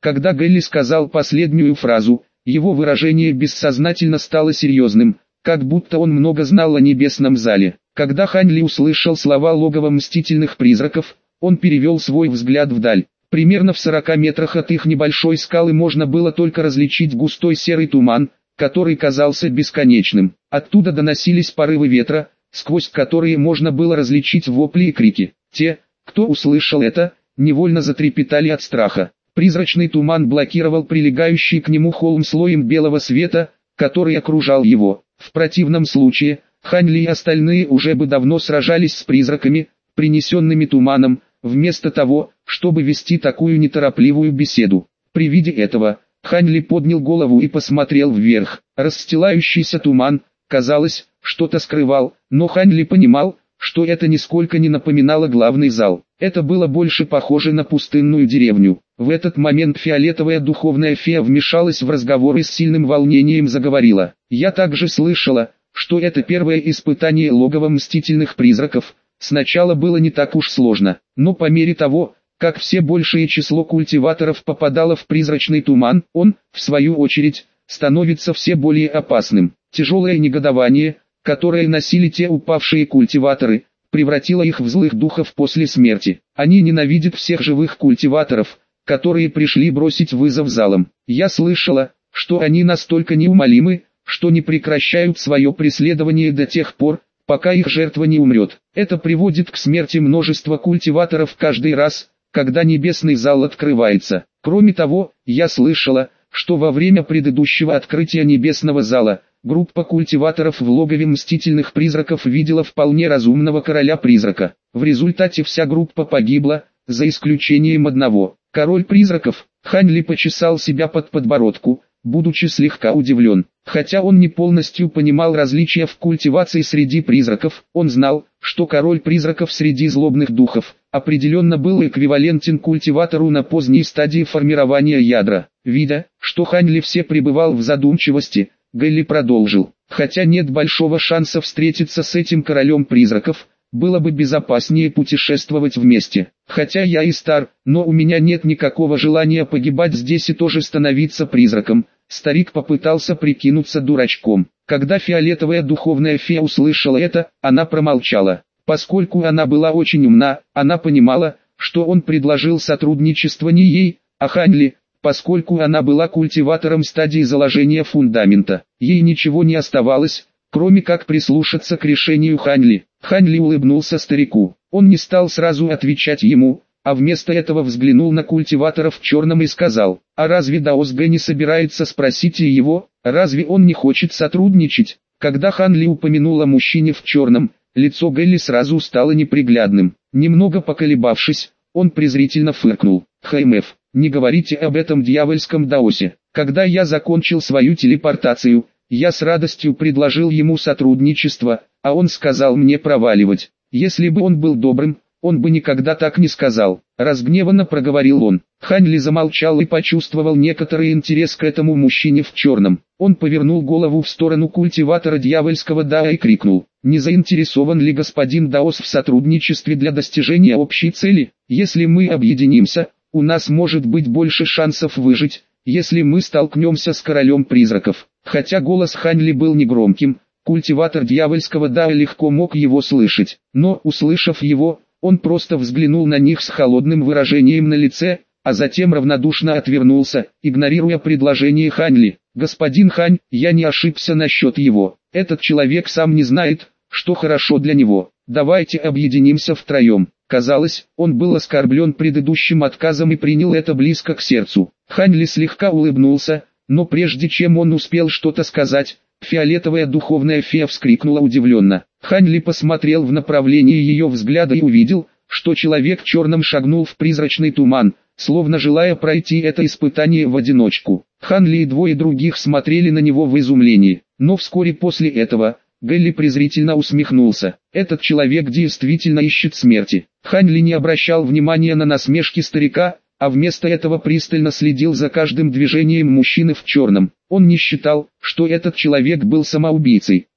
Speaker 1: Когда Гэлли сказал последнюю фразу, его выражение бессознательно стало серьезным, как будто он много знал о небесном зале. Когда Хань Ли услышал слова логова мстительных призраков, он перевел свой взгляд вдаль. Примерно в 40 метрах от их небольшой скалы можно было только различить густой серый туман, который казался бесконечным. Оттуда доносились порывы ветра, сквозь которые можно было различить вопли и крики. Те, кто услышал это, невольно затрепетали от страха. Призрачный туман блокировал прилегающий к нему холм слоем белого света, который окружал его. В противном случае, Хань Ли и остальные уже бы давно сражались с призраками, принесенными туманом, вместо того, чтобы вести такую неторопливую беседу. При виде этого, Хань Ли поднял голову и посмотрел вверх. Расстилающийся туман, казалось, что-то скрывал, но Хань Ли понимал, что это нисколько не напоминало главный зал. Это было больше похоже на пустынную деревню. В этот момент фиолетовая духовная фея вмешалась в разговор и с сильным волнением заговорила. «Я также слышала, что это первое испытание логова мстительных призраков. Сначала было не так уж сложно, но по мере того, как все большее число культиваторов попадало в призрачный туман, он, в свою очередь, становится все более опасным. Тяжелое негодование, которое носили те упавшие культиваторы, превратило их в злых духов после смерти. Они ненавидят всех живых культиваторов, которые пришли бросить вызов залам. Я слышала, что они настолько неумолимы, что не прекращают свое преследование до тех пор, пока их жертва не умрет. Это приводит к смерти множества культиваторов каждый раз, когда небесный зал открывается. Кроме того, я слышала, что во время предыдущего открытия небесного зала, группа культиваторов в логове мстительных призраков видела вполне разумного короля-призрака. В результате вся группа погибла, за исключением одного. Король призраков, Хань Ли почесал себя под подбородку, будучи слегка удивлен. Хотя он не полностью понимал различия в культивации среди призраков, он знал, что король призраков среди злобных духов определенно был эквивалентен культиватору на поздней стадии формирования ядра. Видя, что Хань Ли все пребывал в задумчивости, Гэлли продолжил. Хотя нет большого шанса встретиться с этим королем призраков, было бы безопаснее путешествовать вместе. Хотя я и стар, но у меня нет никакого желания погибать здесь и тоже становиться призраком. Старик попытался прикинуться дурачком. Когда фиолетовая духовная фея услышала это, она промолчала. Поскольку она была очень умна, она понимала, что он предложил сотрудничество не ей, а Хань Ли, поскольку она была культиватором стадии заложения фундамента. Ей ничего не оставалось, кроме как прислушаться к решению Хань Ли. Хань Ли улыбнулся старику. Он не стал сразу отвечать ему, а вместо этого взглянул на культиваторов в черном и сказал: «А разве Даос Гэ не собирается спросить и его, разве он не хочет сотрудничать?» Когда Хань Ли упомянул о мужчине в черном, лицо Гэлли сразу стало неприглядным. Немного поколебавшись, он презрительно фыркнул. «ХМФ, не говорите об этом дьявольском Даосе. Когда я закончил свою телепортацию, я с радостью предложил ему сотрудничество, а он сказал мне проваливать. Если бы он был добрым, он бы никогда так не сказал». Разгневанно проговорил он. Хань Ли замолчал и почувствовал некоторый интерес к этому мужчине в черном. Он повернул голову в сторону культиватора дьявольского Дао и крикнул: «Не заинтересован ли господин Даос в сотрудничестве для достижения общей цели? Если мы объединимся, у нас может быть больше шансов выжить, если мы столкнемся с королем призраков». Хотя голос Хань Ли был негромким, культиватор дьявольского Дао легко мог его слышать. Но, услышав его, он просто взглянул на них с холодным выражением на лице, а затем равнодушно отвернулся, игнорируя предложение Хань Ли. «Господин Хань, я не ошибся насчет его. Этот человек сам не знает, что хорошо для него. Давайте объединимся втроем». Казалось, он был оскорблен предыдущим отказом и принял это близко к сердцу. Хань Ли слегка улыбнулся, но прежде чем он успел что-то сказать, фиолетовая духовная фея вскрикнула удивленно. Хань Ли посмотрел в направлении ее взгляда и увидел, что человек в черном шагнул в призрачный туман, словно желая пройти это испытание в одиночку. Хань Ли и двое других смотрели на него в изумлении, но вскоре после этого Гэлли презрительно усмехнулся. Этот человек действительно ищет смерти. Хань Ли не обращал внимания на насмешки старика, а вместо этого пристально следил за каждым движением мужчины в черном. Он не считал, что этот человек был самоубийцей.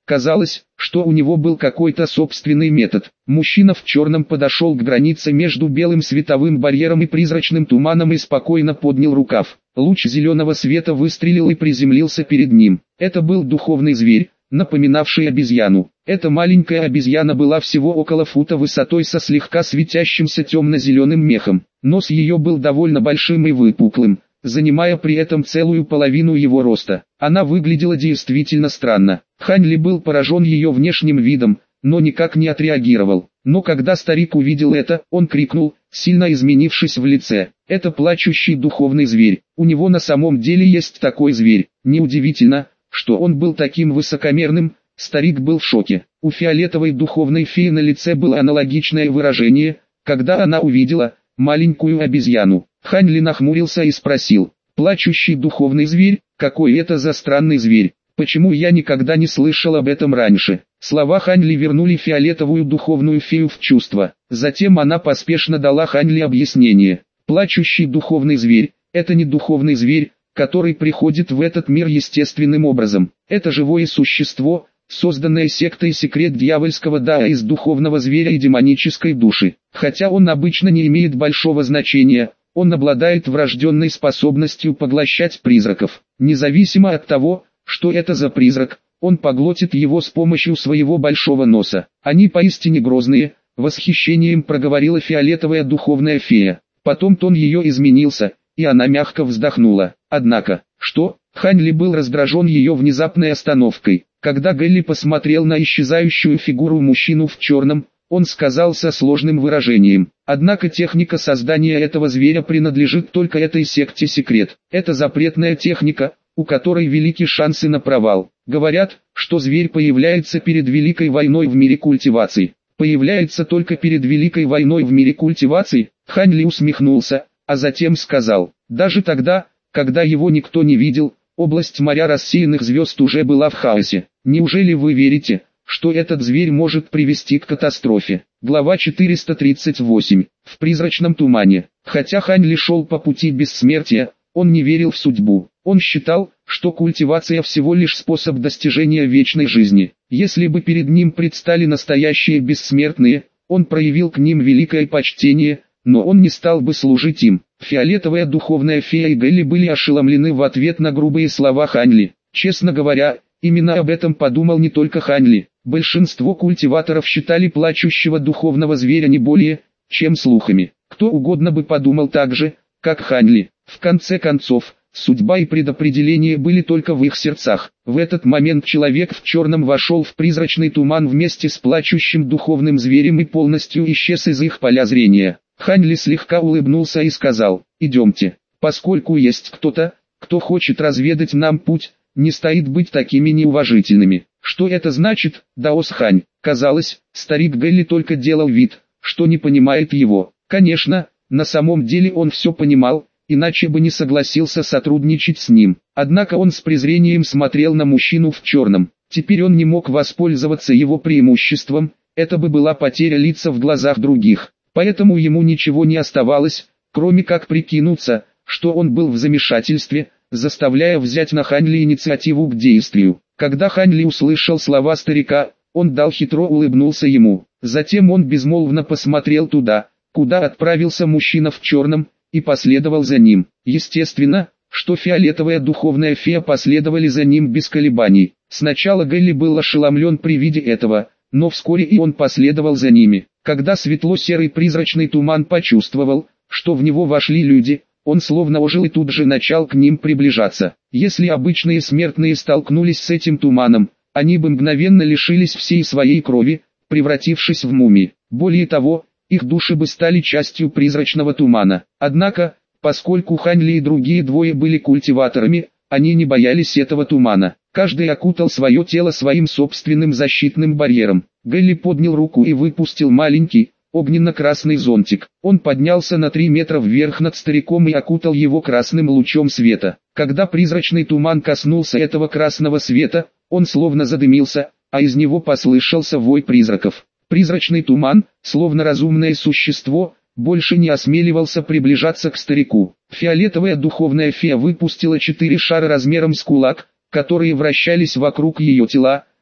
Speaker 1: Казалось, что у него был какой-то собственный метод. Мужчина в черном подошел к границе между белым световым барьером и призрачным туманом и спокойно поднял рукав. Луч зеленого света выстрелил и приземлился перед ним. Это был духовный зверь, напоминавший обезьяну. Эта маленькая обезьяна была всего около фута высотой со слегка светящимся темно-зеленым мехом. Нос ее был довольно большим и выпуклым, занимая при этом целую половину его роста. Она выглядела действительно странно. Хань Ли был поражен ее внешним видом, но никак не отреагировал. Но когда старик увидел это, он крикнул, сильно изменившись в лице: «Это плачущий духовный зверь, у него на самом деле есть такой зверь». Неудивительно, что он был таким высокомерным, старик был в шоке. У фиолетовой духовной феи на лице было аналогичное выражение, когда она увидела маленькую обезьяну. Хань Ли нахмурился и спросил: «Плачущий духовный зверь, какой это за странный зверь? Почему я никогда не слышал об этом раньше?» Слова Хань Ли вернули фиолетовую духовную фею в чувство. Затем она поспешно дала Хань Ли объяснение. «Плачущий духовный зверь – это не духовный зверь, который приходит в этот мир естественным образом. Это живое существо, созданное сектой секрет дьявольского дара из духовного зверя и демонической души. Хотя он обычно не имеет большого значения, он обладает врожденной способностью поглощать призраков. Независимо от того, что это за призрак, он поглотит его с помощью своего большого носа. Они поистине грозные», — восхищением проговорила фиолетовая духовная фея. Потом тон ее изменился, и она мягко вздохнула. «Однако, что?» Хань Ли был раздражен ее внезапной остановкой. Когда Гэлли посмотрел на исчезающую фигуру мужчину в черном, он сказал со сложным выражением: «Однако техника создания этого зверя принадлежит только этой секте секрет. Это запретная техника, у которой велики шансы на провал. Говорят, что зверь появляется перед Великой войной в мире культивации. Появляется только перед Великой войной в мире культивации?» Хань Ли усмехнулся, а затем сказал: «Даже тогда, когда его никто не видел, область моря рассеянных звезд уже была в хаосе. Неужели вы верите, что этот зверь может привести к катастрофе?» Глава 438. В призрачном тумане. Хотя Хань Ли шел по пути бессмертия, он не верил в судьбу. Он считал, что культивация всего лишь способ достижения вечной жизни. Если бы перед ним предстали настоящие бессмертные, он проявил к ним великое почтение, но он не стал бы служить им. Фиолетовая духовная фея и Гэлли были ошеломлены в ответ на грубые слова Хань Ли. Честно говоря, именно об этом подумал не только Хань Ли. Большинство культиваторов считали плачущего духовного зверя не более, чем слухами. Кто угодно бы подумал так же, как Хань Ли. В конце концов, судьба и предопределение были только в их сердцах. В этот момент человек в черном вошел в призрачный туман вместе с плачущим духовным зверем и полностью исчез из их поля зрения. Хань Ли слегка улыбнулся и сказал: «Идемте, поскольку есть кто-то, кто хочет разведать нам путь, не стоит быть такими неуважительными». «Что это значит, Даос Хань?» Казалось, старик Гэлли только делал вид, что не понимает его. Конечно, на самом деле он все понимал, иначе бы не согласился сотрудничать с ним. Однако он с презрением смотрел на мужчину в черном. Теперь он не мог воспользоваться его преимуществом, это бы была потеря лица в глазах других. Поэтому ему ничего не оставалось, кроме как прикинуться, что он был в замешательстве, заставляя взять на Хань Ли инициативу к действию. Когда Хань Ли услышал слова старика, он хитро улыбнулся ему. Затем он безмолвно посмотрел туда, куда отправился мужчина в черном, и последовал за ним. Естественно, что фиолетовая духовная фея последовали за ним без колебаний. Сначала Гэлли был ошеломлен при виде этого, но вскоре и он последовал за ними. Когда светло-серый призрачный туман почувствовал, что в него вошли люди, он словно ожил и тут же начал к ним приближаться. Если обычные смертные столкнулись с этим туманом, они бы мгновенно лишились всей своей крови, превратившись в мумии. Более того, их души бы стали частью призрачного тумана. Однако, поскольку Хань Ли и другие двое были культиваторами, они не боялись этого тумана. Каждый окутал свое тело своим собственным защитным барьером. Гэлли поднял руку и выпустил маленький, огненно-красный зонтик. Он поднялся на 3 метра вверх над стариком и окутал его красным лучом света. Когда призрачный туман коснулся этого красного света, он словно задымился, а из него послышался вой призраков. Призрачный туман, словно разумное существо, больше не осмеливался приближаться к старику. Фиолетовая духовная фея выпустила 4 шара размером с кулак, которые вращались вокруг ее тела,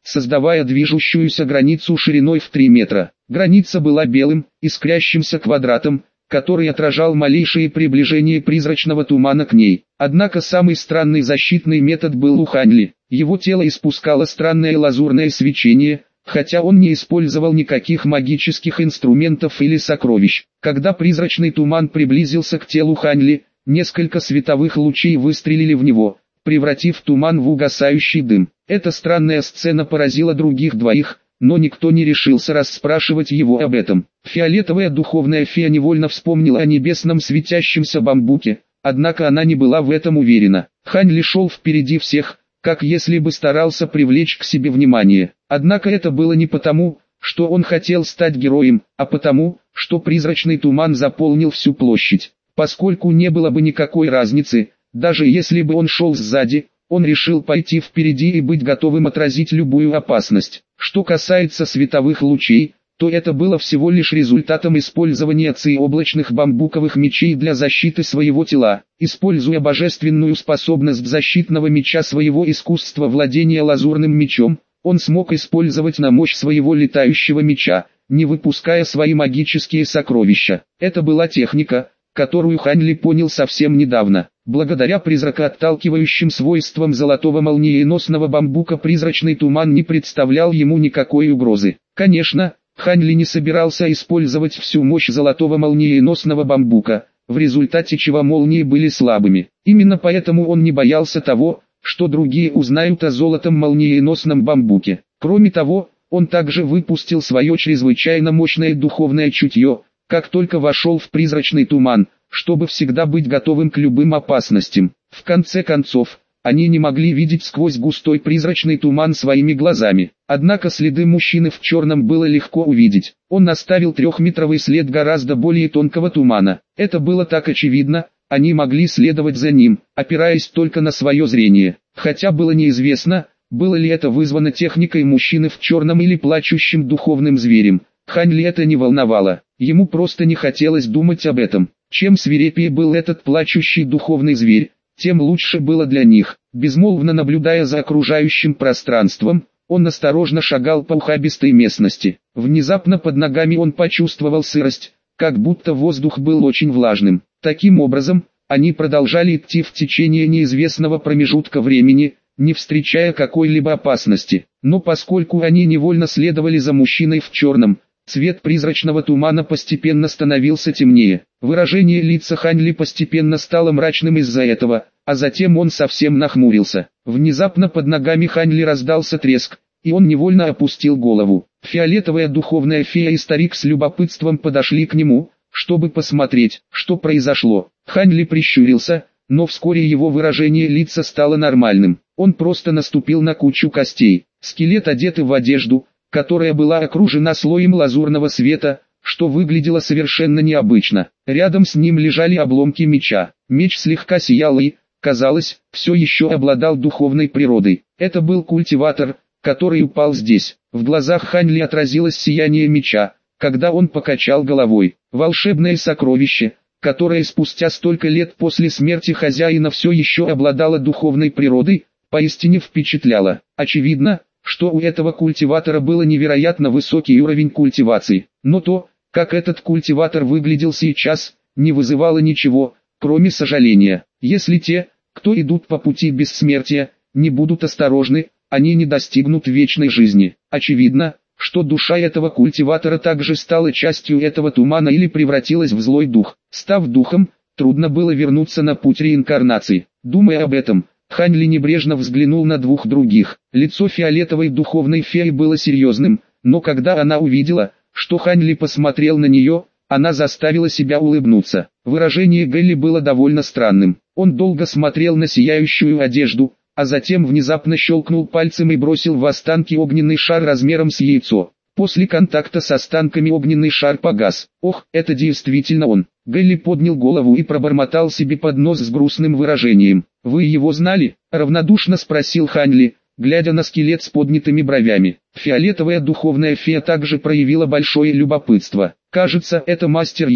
Speaker 1: создавая движущуюся границу шириной в 3 метра. Граница была белым, искрящимся квадратом, который отражал малейшее приближение призрачного тумана к ней. Однако самый странный защитный метод был у Ханли. Его тело испускало странное лазурное свечение, хотя он не использовал никаких магических инструментов или сокровищ. Когда призрачный туман приблизился к телу Ханли, несколько световых лучей выстрелили в него, превратив туман в угасающий дым. Эта странная сцена поразила других двоих, но никто не решился расспрашивать его об этом. Фиолетовая духовная фея невольно вспомнила о небесном светящемся бамбуке, однако она не была в этом уверена. Ханли шел впереди всех, как если бы старался привлечь к себе внимание. Однако это было не потому, что он хотел стать героем, а потому, что призрачный туман заполнил всю площадь. Поскольку не было бы никакой разницы, даже если бы он шел сзади, он решил пойти впереди и быть готовым отразить любую опасность. Что касается световых лучей, то это было всего лишь результатом использования облачных бамбуковых мечей для защиты своего тела. Используя божественную способность защитного меча своего искусства владения лазурным мечом, он смог использовать на мощь своего летающего меча, не выпуская свои магические сокровища. Это была техника, которую Ханли понял совсем недавно. Благодаря призракоотталкивающим свойствам золотого молниеносного бамбука призрачный туман не представлял ему никакой угрозы. Конечно, Ханли не собирался использовать всю мощь золотого молниеносного бамбука, в результате чего молнии были слабыми. Именно поэтому он не боялся того, что другие узнают о золотом молниеносном бамбуке. Кроме того, он также выпустил свое чрезвычайно мощное духовное чутье, как только вошел в призрачный туман, чтобы всегда быть готовым к любым опасностям. В конце концов, они не могли видеть сквозь густой призрачный туман своими глазами. Однако следы мужчины в черном было легко увидеть. Он оставил 3-метровый след гораздо более тонкого тумана. Это было так очевидно, они могли следовать за ним, опираясь только на свое зрение. Хотя было неизвестно, было ли это вызвано техникой мужчины в черном или плачущим духовным зверем. Ханли это не волновало, ему просто не хотелось думать об этом. Чем свирепее был этот плачущий духовный зверь, тем лучше было для них. Безмолвно наблюдая за окружающим пространством, он осторожно шагал по ухабистой местности. Внезапно под ногами он почувствовал сырость, как будто воздух был очень влажным. Таким образом, они продолжали идти в течение неизвестного промежутка времени, не встречая какой-либо опасности. Но поскольку они невольно следовали за мужчиной в черном, цвет призрачного тумана постепенно становился темнее. Выражение лица Ханли постепенно стало мрачным из-за этого, а затем он совсем нахмурился. Внезапно под ногами Ханли раздался треск, и он невольно опустил голову. Фиолетовая духовная фея и старик с любопытством подошли к нему, чтобы посмотреть, что произошло. Ханли прищурился, но вскоре его выражение лица стало нормальным. Он просто наступил на кучу костей. Скелет, одетый в одежду, которая была окружена слоем лазурного света, что выглядело совершенно необычно. Рядом с ним лежали обломки меча. Меч слегка сиял и, казалось, все еще обладал духовной природой. Это был культиватор, который упал здесь. В глазах Ханли отразилось сияние меча, когда он покачал головой. Волшебное сокровище, которое спустя столько лет после смерти хозяина все еще обладало духовной природой, поистине впечатляло. Очевидно, что у этого культиватора было невероятно высокий уровень культивации. Но то, как этот культиватор выглядел сейчас, не вызывало ничего, кроме сожаления. Если те, кто идут по пути бессмертия, не будут осторожны, они не достигнут вечной жизни. Очевидно, что душа этого культиватора также стала частью этого тумана или превратилась в злой дух. Став духом, трудно было вернуться на путь реинкарнации. Думая об этом, Ханли небрежно взглянул на двух других. Лицо фиолетовой духовной феи было серьезным, но когда она увидела, что Ханли посмотрел на нее, она заставила себя улыбнуться. Выражение Гэлли было довольно странным. Он долго смотрел на сияющую одежду, а затем внезапно щелкнул пальцем и бросил в останки огненный шар размером с яйцо. После контакта с останками огненный шар погас. Ох, это действительно он. Гэлли поднял голову и пробормотал себе под нос с грустным выражением. «Вы его знали?» – равнодушно спросил Ханли, глядя на скелет с поднятыми бровями. Фиолетовая духовная фея также проявила большое любопытство. «Кажется, это мастер Юй,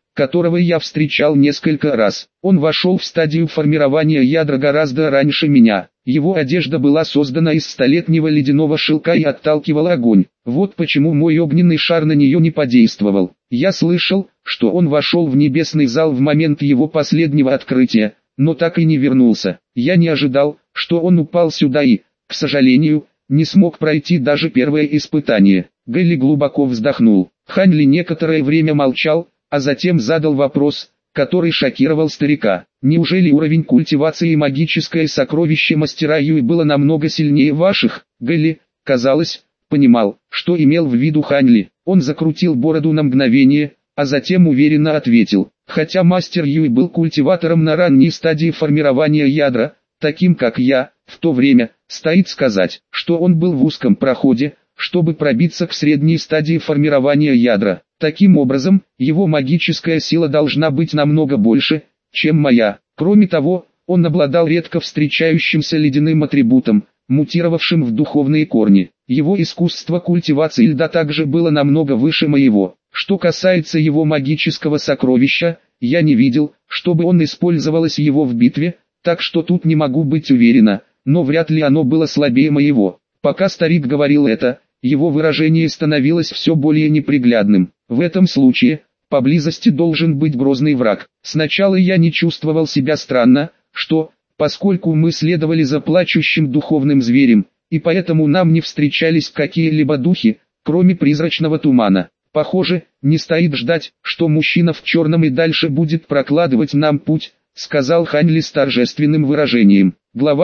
Speaker 1: которого я встречал несколько раз. Он вошел в стадию формирования ядра гораздо раньше меня. Его одежда была создана из столетнего ледяного шелка и отталкивала огонь. Вот почему мой огненный шар на нее не подействовал. Я слышал, что он вошел в небесный зал в момент его последнего открытия, но так и не вернулся. Я не ожидал, что он упал сюда и, к сожалению, не смог пройти даже первое испытание. Гэлли глубоко вздохнул. Хань Ли некоторое время молчал, а затем задал вопрос, который шокировал старика. Неужели уровень культивации и магическое сокровище мастера Юй было намного сильнее ваших? Гэлли, казалось, понимал, что имел в виду Хань Ли. Он закрутил бороду на мгновение, а затем уверенно ответил. Хотя мастер Юй был культиватором на ранней стадии формирования ядра, таким как я, в то время, стоит сказать, что он был в узком проходе, чтобы пробиться к средней стадии формирования ядра. Таким образом, его магическая сила должна быть намного больше, чем моя. Кроме того, он обладал редко встречающимся ледяным атрибутом, мутировавшим в духовные корни. Его искусство культивации льда также было намного выше моего. Что касается его магического сокровища, я не видел, чтобы он использовалось его в битве, так что тут не могу быть уверена, но вряд ли оно было слабее моего. Пока старик говорил это, его выражение становилось все более неприглядным. В этом случае, поблизости должен быть грозный враг. Сначала я не чувствовал себя странно, поскольку мы следовали за плачущим духовным зверем, и поэтому нам не встречались какие-либо духи, кроме призрачного тумана. Похоже, не стоит ждать, что мужчина в черном и дальше будет прокладывать нам путь, сказал Хань Ли с торжественным выражением. Глава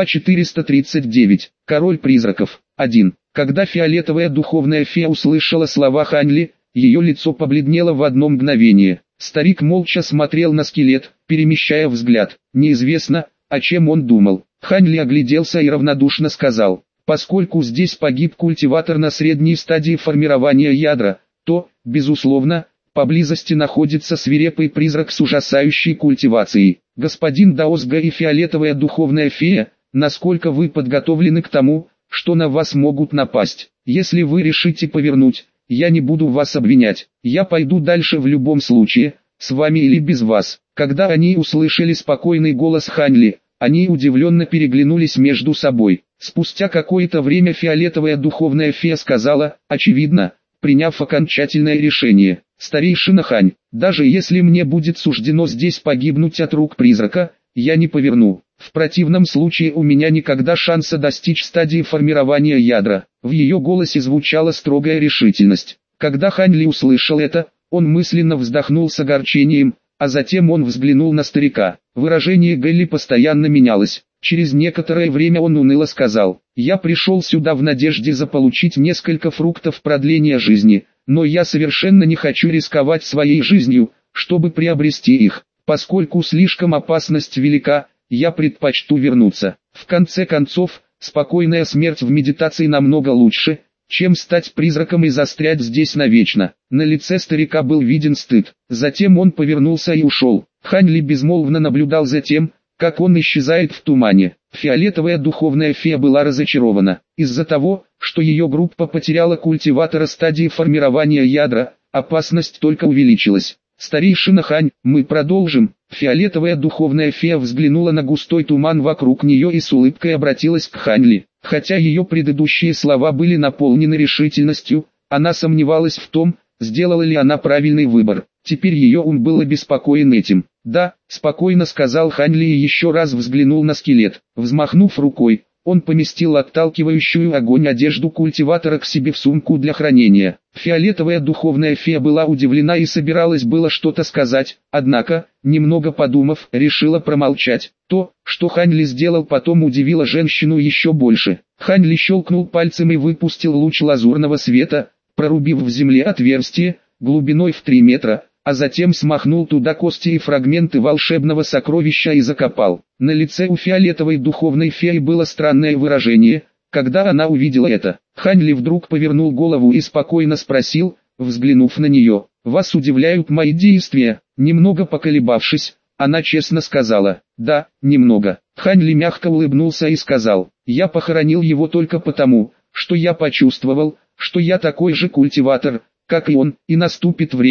Speaker 1: 439. Король призраков. 1. Когда фиолетовая духовная фея услышала слова Хань Ли, ее лицо побледнело в одно мгновение. Старик молча смотрел на скелет, перемещая взгляд. Неизвестно, о чем он думал. Хань Ли огляделся и равнодушно сказал: поскольку здесь погиб культиватор на средней стадии формирования ядра, то, безусловно, поблизости находится свирепый призрак с ужасающей культивацией. Господин Даосга и фиолетовая духовная фея, насколько вы подготовлены к тому, что на вас могут напасть? Если вы решите повернуть, я не буду вас обвинять. Я пойду дальше в любом случае, с вами или без вас. Когда они услышали спокойный голос Хань Ли, они удивленно переглянулись между собой. Спустя какое-то время фиолетовая духовная фея сказала, очевидно, приняв окончательное решение: старейшина Хань, даже если мне будет суждено здесь погибнуть от рук призрака, я не поверну. В противном случае у меня никогда шанса достичь стадии формирования ядра. В ее голосе звучала строгая решительность. Когда Хань Ли услышал это, он мысленно вздохнул с огорчением, а затем он взглянул на старика. Выражение Гэлли постоянно менялось. Через некоторое время он уныло сказал: я пришел сюда в надежде заполучить несколько фруктов продления жизни, но я совершенно не хочу рисковать своей жизнью, чтобы приобрести их. Поскольку слишком опасность велика, я предпочту вернуться. В конце концов, спокойная смерть в медитации намного лучше, чем стать призраком и застрять здесь навечно. На лице старика был виден стыд. Затем он повернулся и ушел. Хань Ли безмолвно наблюдал за тем, как он исчезает в тумане. Фиолетовая духовная фея была разочарована. Из-за того, что ее группа потеряла культиватора стадии формирования ядра, опасность только увеличилась. Старейшина Хань, мы продолжим. Фиолетовая духовная фея взглянула на густой туман вокруг нее и с улыбкой обратилась к Хань Ли. Хотя ее предыдущие слова были наполнены решительностью, она сомневалась в том, сделала ли она правильный выбор. Теперь ее ум был обеспокоен этим. «Да», — спокойно сказал Хань Ли и еще раз взглянул на скелет. Взмахнув рукой, он поместил отталкивающую огонь одежду культиватора к себе в сумку для хранения. Фиолетовая духовная фея была удивлена и собиралась было что-то сказать, однако, немного подумав, решила промолчать. То, что Хань Ли сделал потом, удивило женщину еще больше. Хань Ли щелкнул пальцем и выпустил луч лазурного света, прорубив в земле отверстие, глубиной в 3 метра, а затем смахнул туда кости и фрагменты волшебного сокровища и закопал. На лице у фиолетовой духовной феи было странное выражение, когда она увидела это. Хань Ли вдруг повернул голову и спокойно спросил, взглянув на нее: «Вас удивляют мои действия?» Немного поколебавшись, она честно сказала: «Да, немного». Хань Ли мягко улыбнулся и сказал: «Я похоронил его только потому, что я почувствовал, что я такой же культиватор, как и он, и наступит время,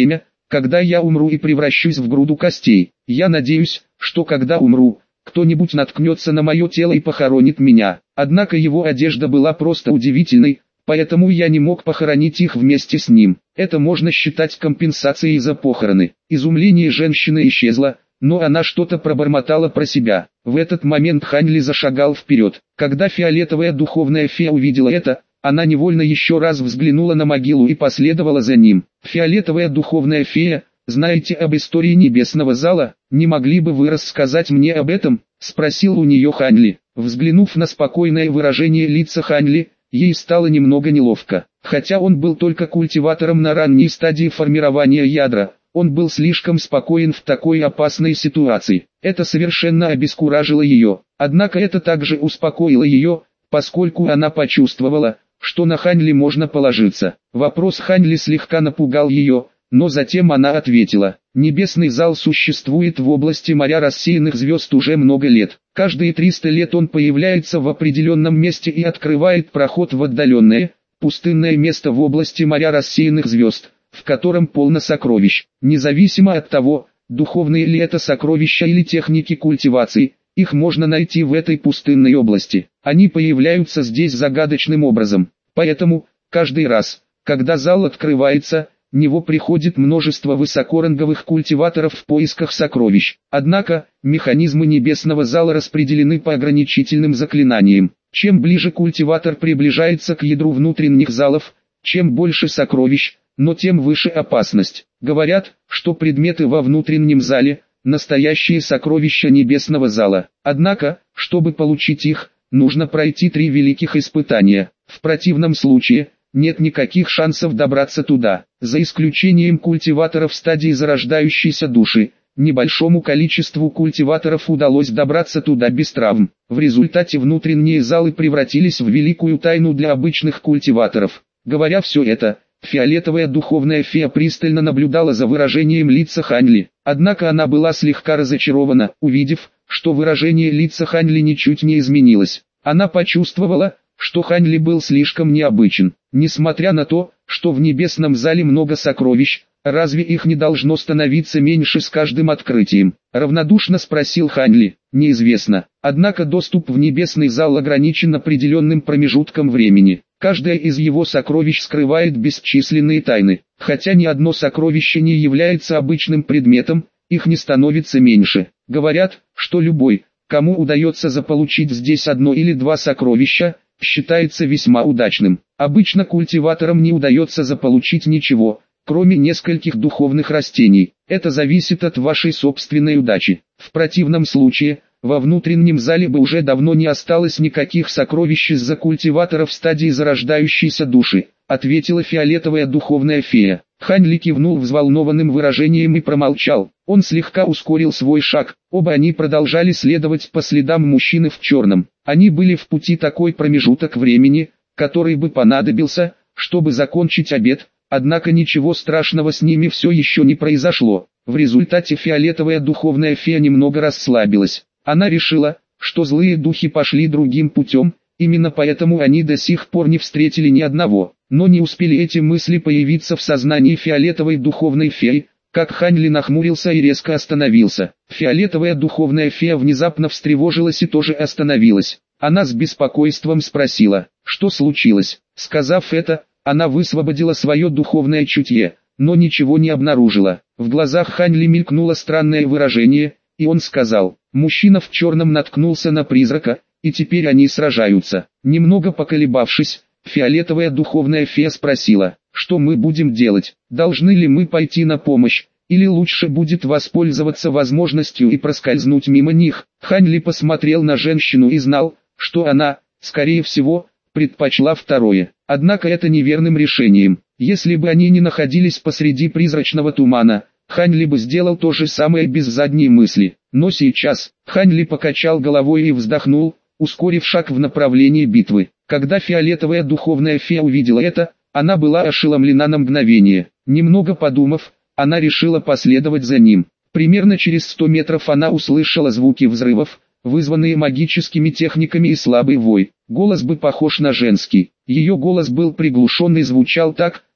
Speaker 1: когда я умру и превращусь в груду костей. Я надеюсь, что когда умру, кто-нибудь наткнется на мое тело и похоронит меня. Однако его одежда была просто удивительной, поэтому я не мог похоронить их вместе с ним. Это можно считать компенсацией за похороны. Изумление женщины исчезло, но она что-то пробормотала про себя. В этот момент Хань Ли зашагал вперед. Когда фиолетовая духовная фея увидела это, она невольно еще раз взглянула на могилу и последовала за ним. Фиолетовая духовная фея, знаете об истории небесного зала? Не могли бы вы рассказать мне об этом? Спросил у нее Хань Ли. Взглянув на спокойное выражение лица Хань Ли, ей стало немного неловко. Хотя он был только культиватором на ранней стадии формирования ядра, он был слишком спокоен в такой опасной ситуации. Это совершенно обескуражило ее. Однако это также успокоило ее, поскольку она почувствовала, что на Хань Ли можно положиться. Вопрос Хань Ли слегка напугал ее, но затем она ответила: «Небесный зал существует в области моря рассеянных звезд уже много лет. Каждые 300 лет он появляется в определенном месте и открывает проход в отдаленное, пустынное место в области моря рассеянных звезд, в котором полно сокровищ. Независимо от того, духовные ли это сокровища или техники культивации, их можно найти в этой пустынной области. Они появляются здесь загадочным образом. Поэтому, каждый раз, когда зал открывается, в него приходит множество высокоранговых культиваторов в поисках сокровищ. Однако, механизмы небесного зала распределены по ограничительным заклинаниям. Чем ближе культиватор приближается к ядру внутренних залов, чем больше сокровищ, но тем выше опасность. Говорят, что предметы во внутреннем зале – настоящие сокровища небесного зала. Однако, чтобы получить их, нужно пройти 3 великих испытания. В противном случае, нет никаких шансов добраться туда. За исключением культиваторов стадии зарождающейся души, небольшому количеству культиваторов удалось добраться туда без травм. В результате внутренние залы превратились в великую тайну для обычных культиваторов. Говоря все это, фиолетовая духовная фея пристально наблюдала за выражением лица Хань Ли. Однако она была слегка разочарована, увидев, что выражение лица Хань Ли ничуть не изменилось. Она почувствовала, что Хань Ли был слишком необычен. Несмотря на то, что в небесном зале много сокровищ, разве их не должно становиться меньше с каждым открытием? Равнодушно спросил Хань Ли. Неизвестно. Однако доступ в небесный зал ограничен определенным промежутком времени. Каждое из его сокровищ скрывает бесчисленные тайны. Хотя ни одно сокровище не является обычным предметом, их не становится меньше. Говорят, что любой, кому удается заполучить здесь 1 или 2 сокровища, считается весьма удачным. Обычно культиваторам не удается заполучить ничего, кроме нескольких духовных растений. Это зависит от вашей собственной удачи. В противном случае, во внутреннем зале бы уже давно не осталось никаких сокровищ из-за культиваторов стадии зарождающейся души, ответила фиолетовая духовная фея. Хань Ли кивнул взволнованным выражением и промолчал. Он слегка ускорил свой шаг. Оба они продолжали следовать по следам мужчины в черном. Они были в пути такой промежуток времени, который бы понадобился, чтобы закончить обед, однако ничего страшного с ними все еще не произошло. В результате фиолетовая духовная фея немного расслабилась. Она решила, что злые духи пошли другим путем, именно поэтому они до сих пор не встретили ни одного. Но не успели эти мысли появиться в сознании фиолетовой духовной феи, как Хань Ли нахмурился и резко остановился. Фиолетовая духовная фея внезапно встревожилась и тоже остановилась. Она с беспокойством спросила, что случилось. Сказав это, она высвободила свое духовное чутье, но ничего не обнаружила. В глазах Хань Ли мелькнуло странное выражение, и он сказал: мужчина в черном наткнулся на призрака, и теперь они сражаются. Немного поколебавшись, фиолетовая духовная фея спросила, что мы будем делать, должны ли мы пойти на помощь, или лучше будет воспользоваться возможностью и проскользнуть мимо них. Хань Ли посмотрел на женщину и знал, что она, скорее всего, предпочла второе. Однако это неверным решением. Если бы они не находились посреди призрачного тумана, Хань Ли бы сделал то же самое без задней мысли. Но сейчас, Хань Ли покачал головой и вздохнул, ускорив шаг в направлении битвы. Когда фиолетовая духовная фея увидела это, она была ошеломлена на мгновение. Немного подумав, она решила последовать за ним. Примерно через 100 метров она услышала звуки взрывов, вызванные магическими техниками, и слабый вой. Голос был похож на женский. Ее голос был приглушен и звучал так,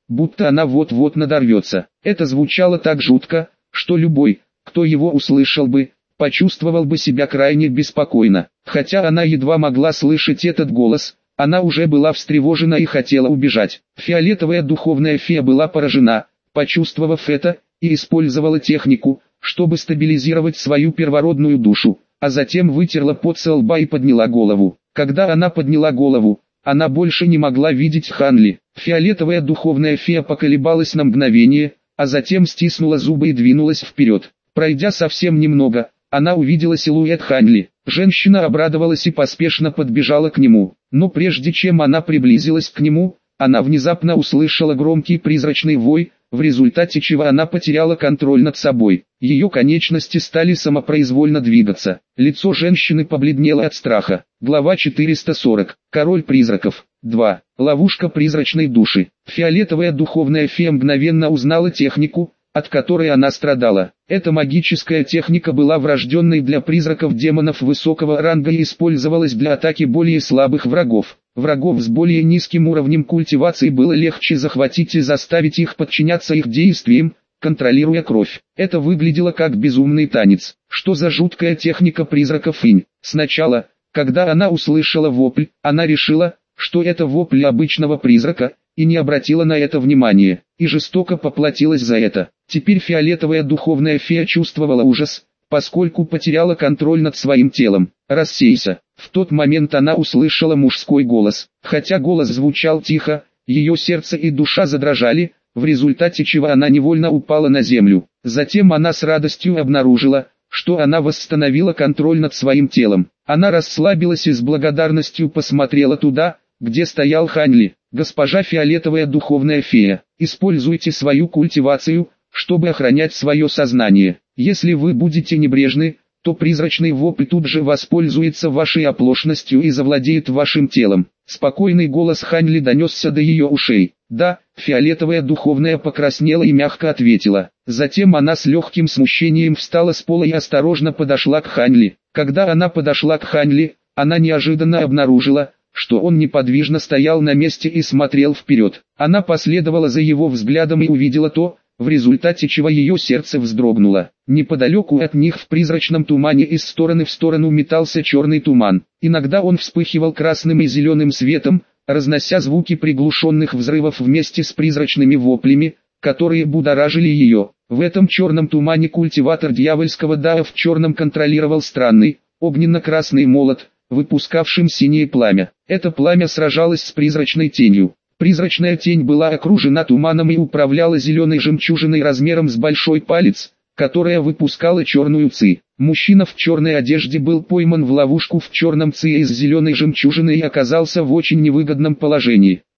Speaker 1: будто она вот-вот надорвется. Это звучало так жутко, что любой, кто его услышал бы, почувствовал бы себя крайне беспокойно. Хотя она едва могла слышать этот голос, она уже была встревожена и хотела убежать. Фиолетовая духовная фея была поражена, почувствовав это, и использовала технику, чтобы стабилизировать свою первородную душу, а затем вытерла пот со лба и подняла голову. Когда она подняла голову, она больше не могла видеть Ханли. Фиолетовая духовная фея поколебалась на мгновение, а затем стиснула зубы и двинулась вперед. Пройдя совсем немного, она увидела силуэт Ханли. Женщина обрадовалась и поспешно подбежала к нему. Но прежде чем она приблизилась к нему, она внезапно услышала громкий призрачный вой, в результате чего она потеряла контроль над собой. Ее конечности стали самопроизвольно двигаться. Лицо женщины побледнело от страха. Глава 440. Король призраков. 2. Ловушка призрачной души. Фиолетовая духовная фея мгновенно узнала технику, от которой она страдала. Эта магическая техника была врожденной для призраков демонов высокого ранга и использовалась для атаки более слабых врагов. Врагов с более низким уровнем культивации было легче захватить и заставить их подчиняться их действиям, контролируя кровь. Это выглядело как безумный танец. Что за жуткая техника призраков инь? Сначала, когда она услышала вопль, она решила, что это вопль обычного призрака, и не обратила на это внимания, и жестоко поплатилась за это. Теперь фиолетовая духовная фея чувствовала ужас, поскольку потеряла контроль над своим телом. «Рассейся!» В тот момент она услышала мужской голос. Хотя голос звучал тихо, ее сердце и душа задрожали, в результате чего она невольно упала на землю. Затем она с радостью обнаружила, что она восстановила контроль над своим телом. Она расслабилась и с благодарностью посмотрела туда, где стоял Ханли. «Госпожа фиолетовая духовная фея, используйте свою культивацию, чтобы охранять свое сознание. Если вы будете небрежны, то призрачный вопль тут же воспользуется вашей оплошностью и завладеет вашим телом». Спокойный голос Ханли донесся до ее ушей. «Да», фиолетовая духовная покраснела и мягко ответила. Затем она с легким смущением встала с пола и осторожно подошла к Ханли. Когда она подошла к Ханли, она неожиданно обнаружила, что он неподвижно стоял на месте и смотрел вперед. Она последовала за его взглядом и увидела то, в результате чего ее сердце вздрогнуло. Неподалеку от них в призрачном тумане из стороны в сторону метался черный туман. Иногда он вспыхивал красным и зеленым светом, разнося звуки приглушенных взрывов вместе с призрачными воплями, которые будоражили ее. В этом черном тумане культиватор дьявольского даа в черном контролировал странный, огненно-красный молот, выпускавшим синее пламя. Это пламя сражалось с призрачной тенью. Призрачная тень была окружена туманом и управляла зеленой жемчужиной размером с большой палец, которая выпускала черную ци. Мужчина в черной одежде был пойман в ловушку в черном ци из зеленой жемчужины и оказался в очень невыгодном положении.